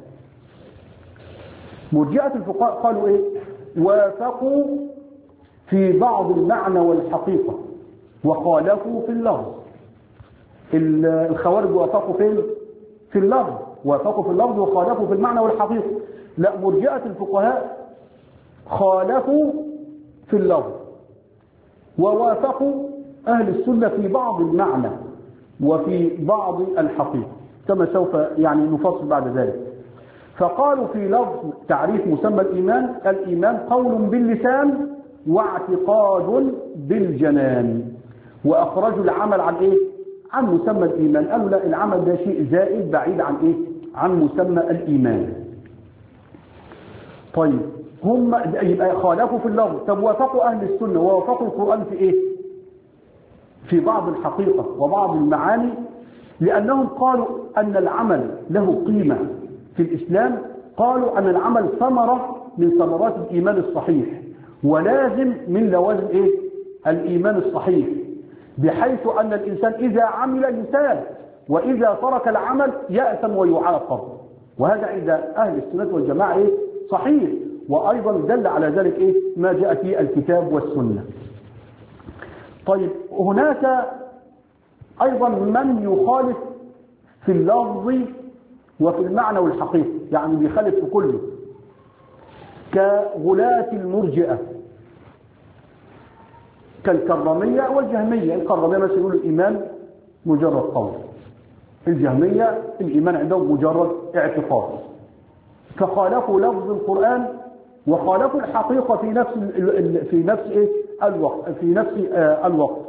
مرجئة الفقهاء قالوا ايه؟ وافقوا في بعض المعنى والحقيقة وخالفوا في اللفظ. الخوارج وافقوا فين؟ في اللفظ، وافقوا في اللفظ وخالفوا في المعنى والحقيقة. لا، مرجئة الفقهاء خالفوا في اللفظ ووافقوا أهل السنة في بعض المعنى وفي بعض الحقيقة، كما سوف يعني نفصل بعد ذلك. فقالوا في لفظ تعريف مسمى الإيمان: الإيمان قول باللسان واعتقاد بالجنان. وأخرجوا العمل عن إيه؟ عن مسمى الإيمان. قالوا لا، العمل ده شيء زائد بعيد عن إيه؟ عن مسمى الإيمان. طيب هم يبقى خالفوا في اللفظ. طب وافقوا أهل السنة ووافقوا القرآن في إيه؟ في بعض الحقيقة وبعض المعاني، لأنهم قالوا أن العمل له قيمة في الإسلام. قالوا أن العمل ثمرة من ثمرات الإيمان الصحيح، ولازم من لوازم إيه؟ الإيمان الصحيح، بحيث أن الإنسان إذا عمل يثاب، وإذا ترك العمل يأثم ويعاقب. وهذا عند أهل السنة والجماعة إيه؟ صحيح. وأيضا دل على ذلك إيه؟ ما جاء في الكتاب والسنة. طيب هناك أيضا من يخالف في اللفظ وفي المعنى والحقيقة، يعني بيخالف في كله، كغلاة المرجئة كالكرامية والجهمية. الكرامية مثلا يقولوا الإيمان مجرد قول، الجهمية الإيمان عندهم مجرد اعتقاد. فخالفوا لفظ القرآن وخالفوا الحقيقة في نفس الوقت.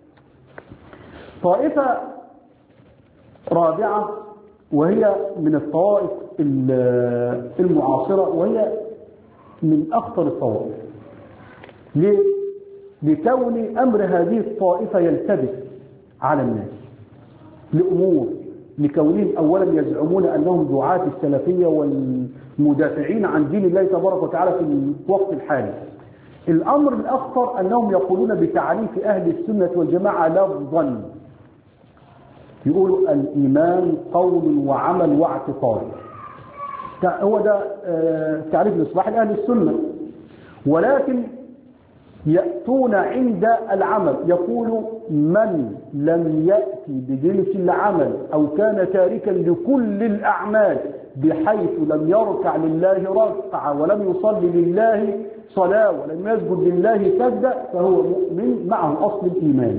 طائفة رابعة وهي من الطوائف المعاصرة، وهي من أخطر الطوائف. ليه؟ لكون أمر هذه الطائفة يلتبس على الناس لأمور، لكونهم أولا يزعمون أنهم دعاة السلفية والمدافعين عن دين الله تبارك وتعالى في الوقت الحالي. الأمر الأخطر أنهم يقولون بتعريف أهل السنة والجماعة لفظا، يقولوا الإيمان قول وعمل واعتقاد، هو ده تعريف الإصلاح لأهل السنة. ولكن يأتون عند العمل يقول من لم يأتي بجنس العمل أو كان تاركا لكل الأعمال بحيث لم يركع لله ركعة ولم يصلي لله صلاة ولم يسجد لله سجدة فهو مؤمن معه أصل الإيمان.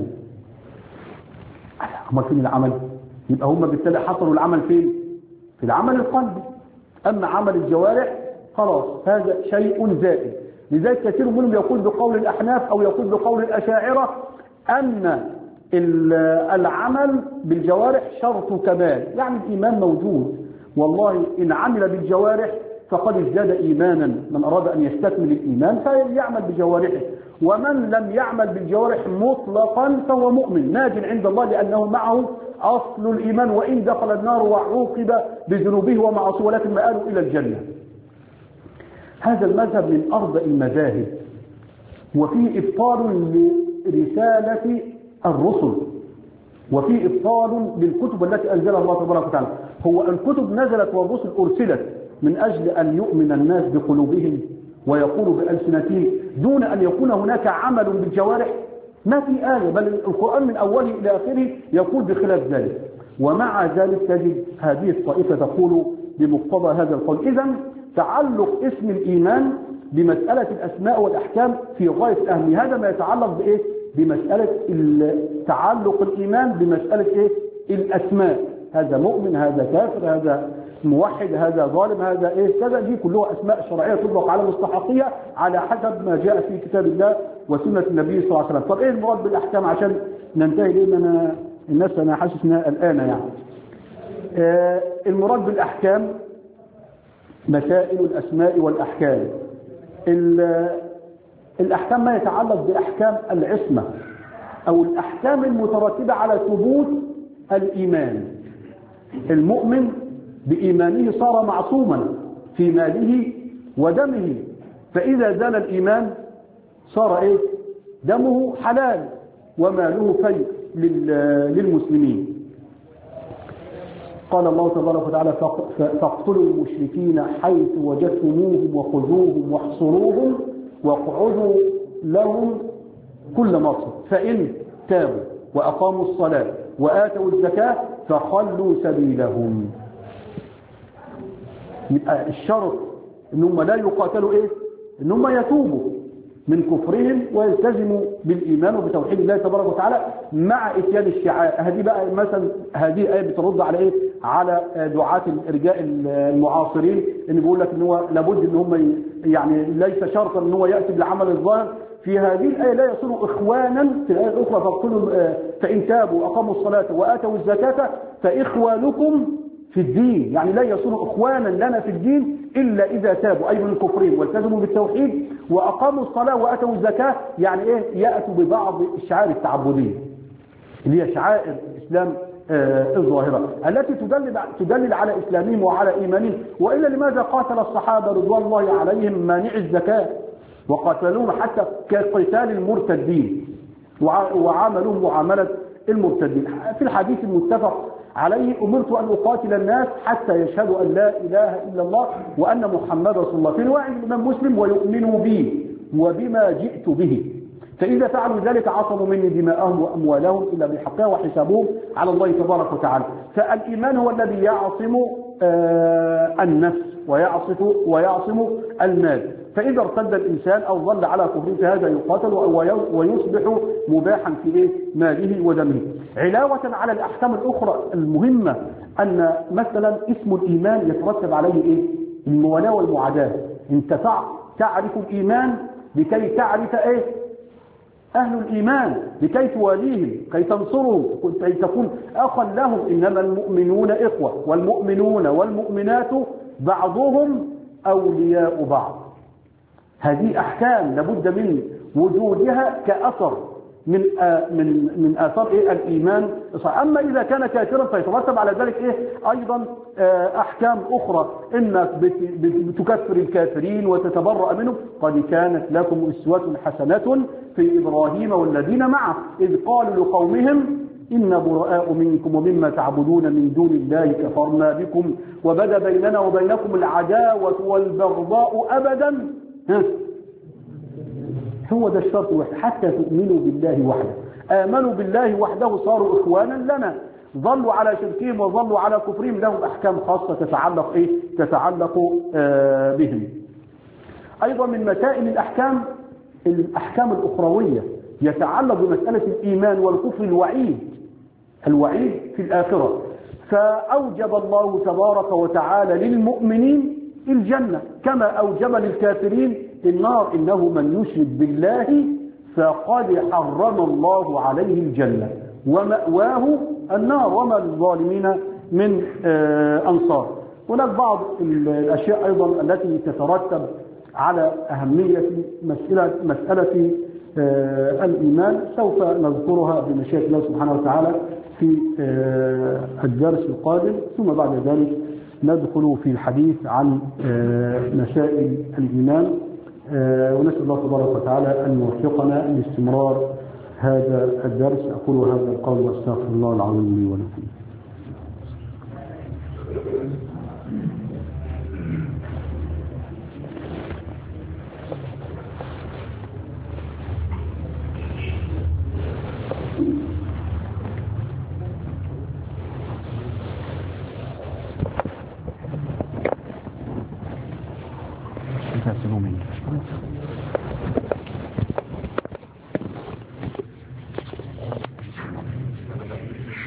هم فين العمل؟ يبقى هم بالتالي حصلوا العمل فين؟ في العمل القلبي. أما عمل الجوارح خلاص هذا شيء زائد. لذلك كثير منهم يقول بقول الأحناف أو يقول بقول الأشاعرة أن العمل بالجوارح شرط كمال، يعني الإيمان موجود، والله إن عمل بالجوارح فقد ازداد إيمانا، من أراد أن يستكمل الإيمان فيعمل بجوارحه، ومن لم يعمل بالجوارح مطلقا فهو مؤمن ناج عند الله لأنه معه أصل الإيمان، وإن دخل النار وعوقب بذنوبه ومعاصيه ولكن مآله إلى الجنة. هذا المذهب من أرض المذاهب، وفيه إبطال لرسالة الرسل، وفيه إبطال للكتب التي أنزلها الله تبارك وتعالى. هو الكتب نزلت والرسل أرسلت من أجل أن يؤمن الناس بقلوبهم ويقولوا بألسنتهم دون أن يكون هناك عمل بالجوارح. ما في آية، بل القرآن من أوله إلى آخره يقول بخلاف ذلك. ومع ذلك تجد هذه الطائفة تقول بمقتضى هذا القول. إذن تعلق اسم الإيمان بمسألة الأسماء والأحكام في غاية الأهمية. هذا ما يتعلق بإيه؟ بمسألة تعلق الإيمان بمسألة إيه؟ الأسماء. هذا مؤمن، هذا كافر، هذا موحد، هذا ظالم، هذا إيه كذا. دي كلها أسماء شرعية تطلق على مستحقية على حسب ما جاء في كتاب الله وسنة النبي صلى الله عليه وسلم. طب إيه المراد بالأحكام عشان ننتهي؟ لأن الناس أنا حاسس إنها الآن يعني المراد بالأحكام مسائل الأسماء والأحكام. الأحكام ما يتعلق بأحكام العصمة أو الأحكام المترتبة على ثبوت الإيمان. المؤمن بإيمانه صار معصوما في ماله ودمه، فإذا زال الإيمان صار إيه؟ دمه حلال وماله فيء للمسلمين. قال الله تبارك وتعالى فاقتلوا المشركين حيث وجدتموهم وخذوهم واحصروهم واقعدوا لهم كل مرصد فإن تابوا وأقاموا الصلاة وآتوا الزكاة فخلوا سبيلهم. يبقى الشرط إنهم لا يقاتلوا إيه؟ إنهم يتوبوا من كفرهم ويلتزموا بالإيمان وبتوحيد الله تبارك وتعالى مع إتيان الشعائر. هذه بقى مثلا هذه آية بترد على إيه؟ على دعاة الإرجاء المعاصرين اللي بيقول لك إن هو لابد إن هم يعني ليس شرطا إن هو يأتي بالعمل الظاهر. في هذه الآية لا يصيروا إخوانا. في الآية الأخرى فاقتلوا فإن تابوا وأقاموا الصلاة وآتوا الزكاة فإخوانكم في الدين، يعني لا يصيروا إخوانا لنا في الدين إلا إذا تابوا أي من كفرهم والتزموا بالتوحيد وأقاموا الصلاة وآتوا الزكاة. يعني إيه؟ يأتوا ببعض الشعائر التعبدية اللي هي شعائر الإسلام الظاهرة التي تدلل على إسلامهم وعلى إيمانهم. وإلا لماذا قاتل الصحابة رضوان الله عليهم مانع الزكاة وقاتلوهم حتى كقتال المرتدين وعاملوهم معاملة المرتدين؟ في الحديث المتفق عليه أمرت أن أقاتل الناس حتى يشهدوا أن لا إله إلا الله وأن محمد رسول الله. في رواية الإمام مسلم ويؤمنوا بي وبما جئت به، فإذا فعلوا ذلك عصموا مني دماءهم وأموالهم إلا بحقها وحسابهم على الله تبارك وتعالى. فالإيمان هو الذي يعصم النفس ويعصم المال. فإذا ارتد الإنسان أو ظل على كفره فهذا يقاتل ويصبح مباحا في إيه؟ ماله ودمه. علاوة على الأحكام الأخرى المهمة أن مثلا اسم الإيمان يترتب عليه إيه؟ الموالاة والمعاداة. انت تعرف الإيمان لكي تعرف ايه أهل الإيمان، لكي تواليهم، كي تنصرهم، كي تكون أخا لهم. إنما المؤمنون إخوة، والمؤمنون والمؤمنات بعضهم أولياء بعض. هذه أحكام لابد من وجودها كأثر من آثار الإيمان. أما إذا كان كافرا فيترتب على ذلك أيضا أحكام أخرى، إنك بتكفر الكافرين وتتبرأ منهم. قد كانت لكم أسوة حسنة في إبراهيم والذين معه إذ قالوا لقومهم إن براء منكم ومما تعبدون من دون الله كفرنا بكم وبدا بيننا وبينكم العداوة والبغضاء أبدا. هو ده الشرط الواحد، حتى تؤمنوا بالله وحده. آمنوا بالله وحده صاروا إخوانا لنا، ظلوا على شركهم وظلوا على كفرهم، لهم أحكام خاصة تتعلق بهم. أيضا من مسائل الأحكام الأخروية يتعلق بمسألة الإيمان والكفر، الوعيد في الآخرة. فأوجب الله تبارك وتعالى للمؤمنين الجنة كما أوجب للكافرين النار. إنه من يشرك بالله فقد حرم الله عليه الجنة ومأواه النار وما للظالمين من أنصار. هناك بعض الأشياء أيضا التي تترتب على أهمية مسألة الإيمان سوف نذكرها بمشيئة الله سبحانه وتعالى في الدرس القادم، ثم بعد ذلك ندخل في الحديث عن مسائل الإيمان. ونسأل الله تبارك وتعالى أن يوفقنا لاستمرار هذا الدرس. أقول هذا القول وأستغفر الله العظيم لي ولكم. That's the moment.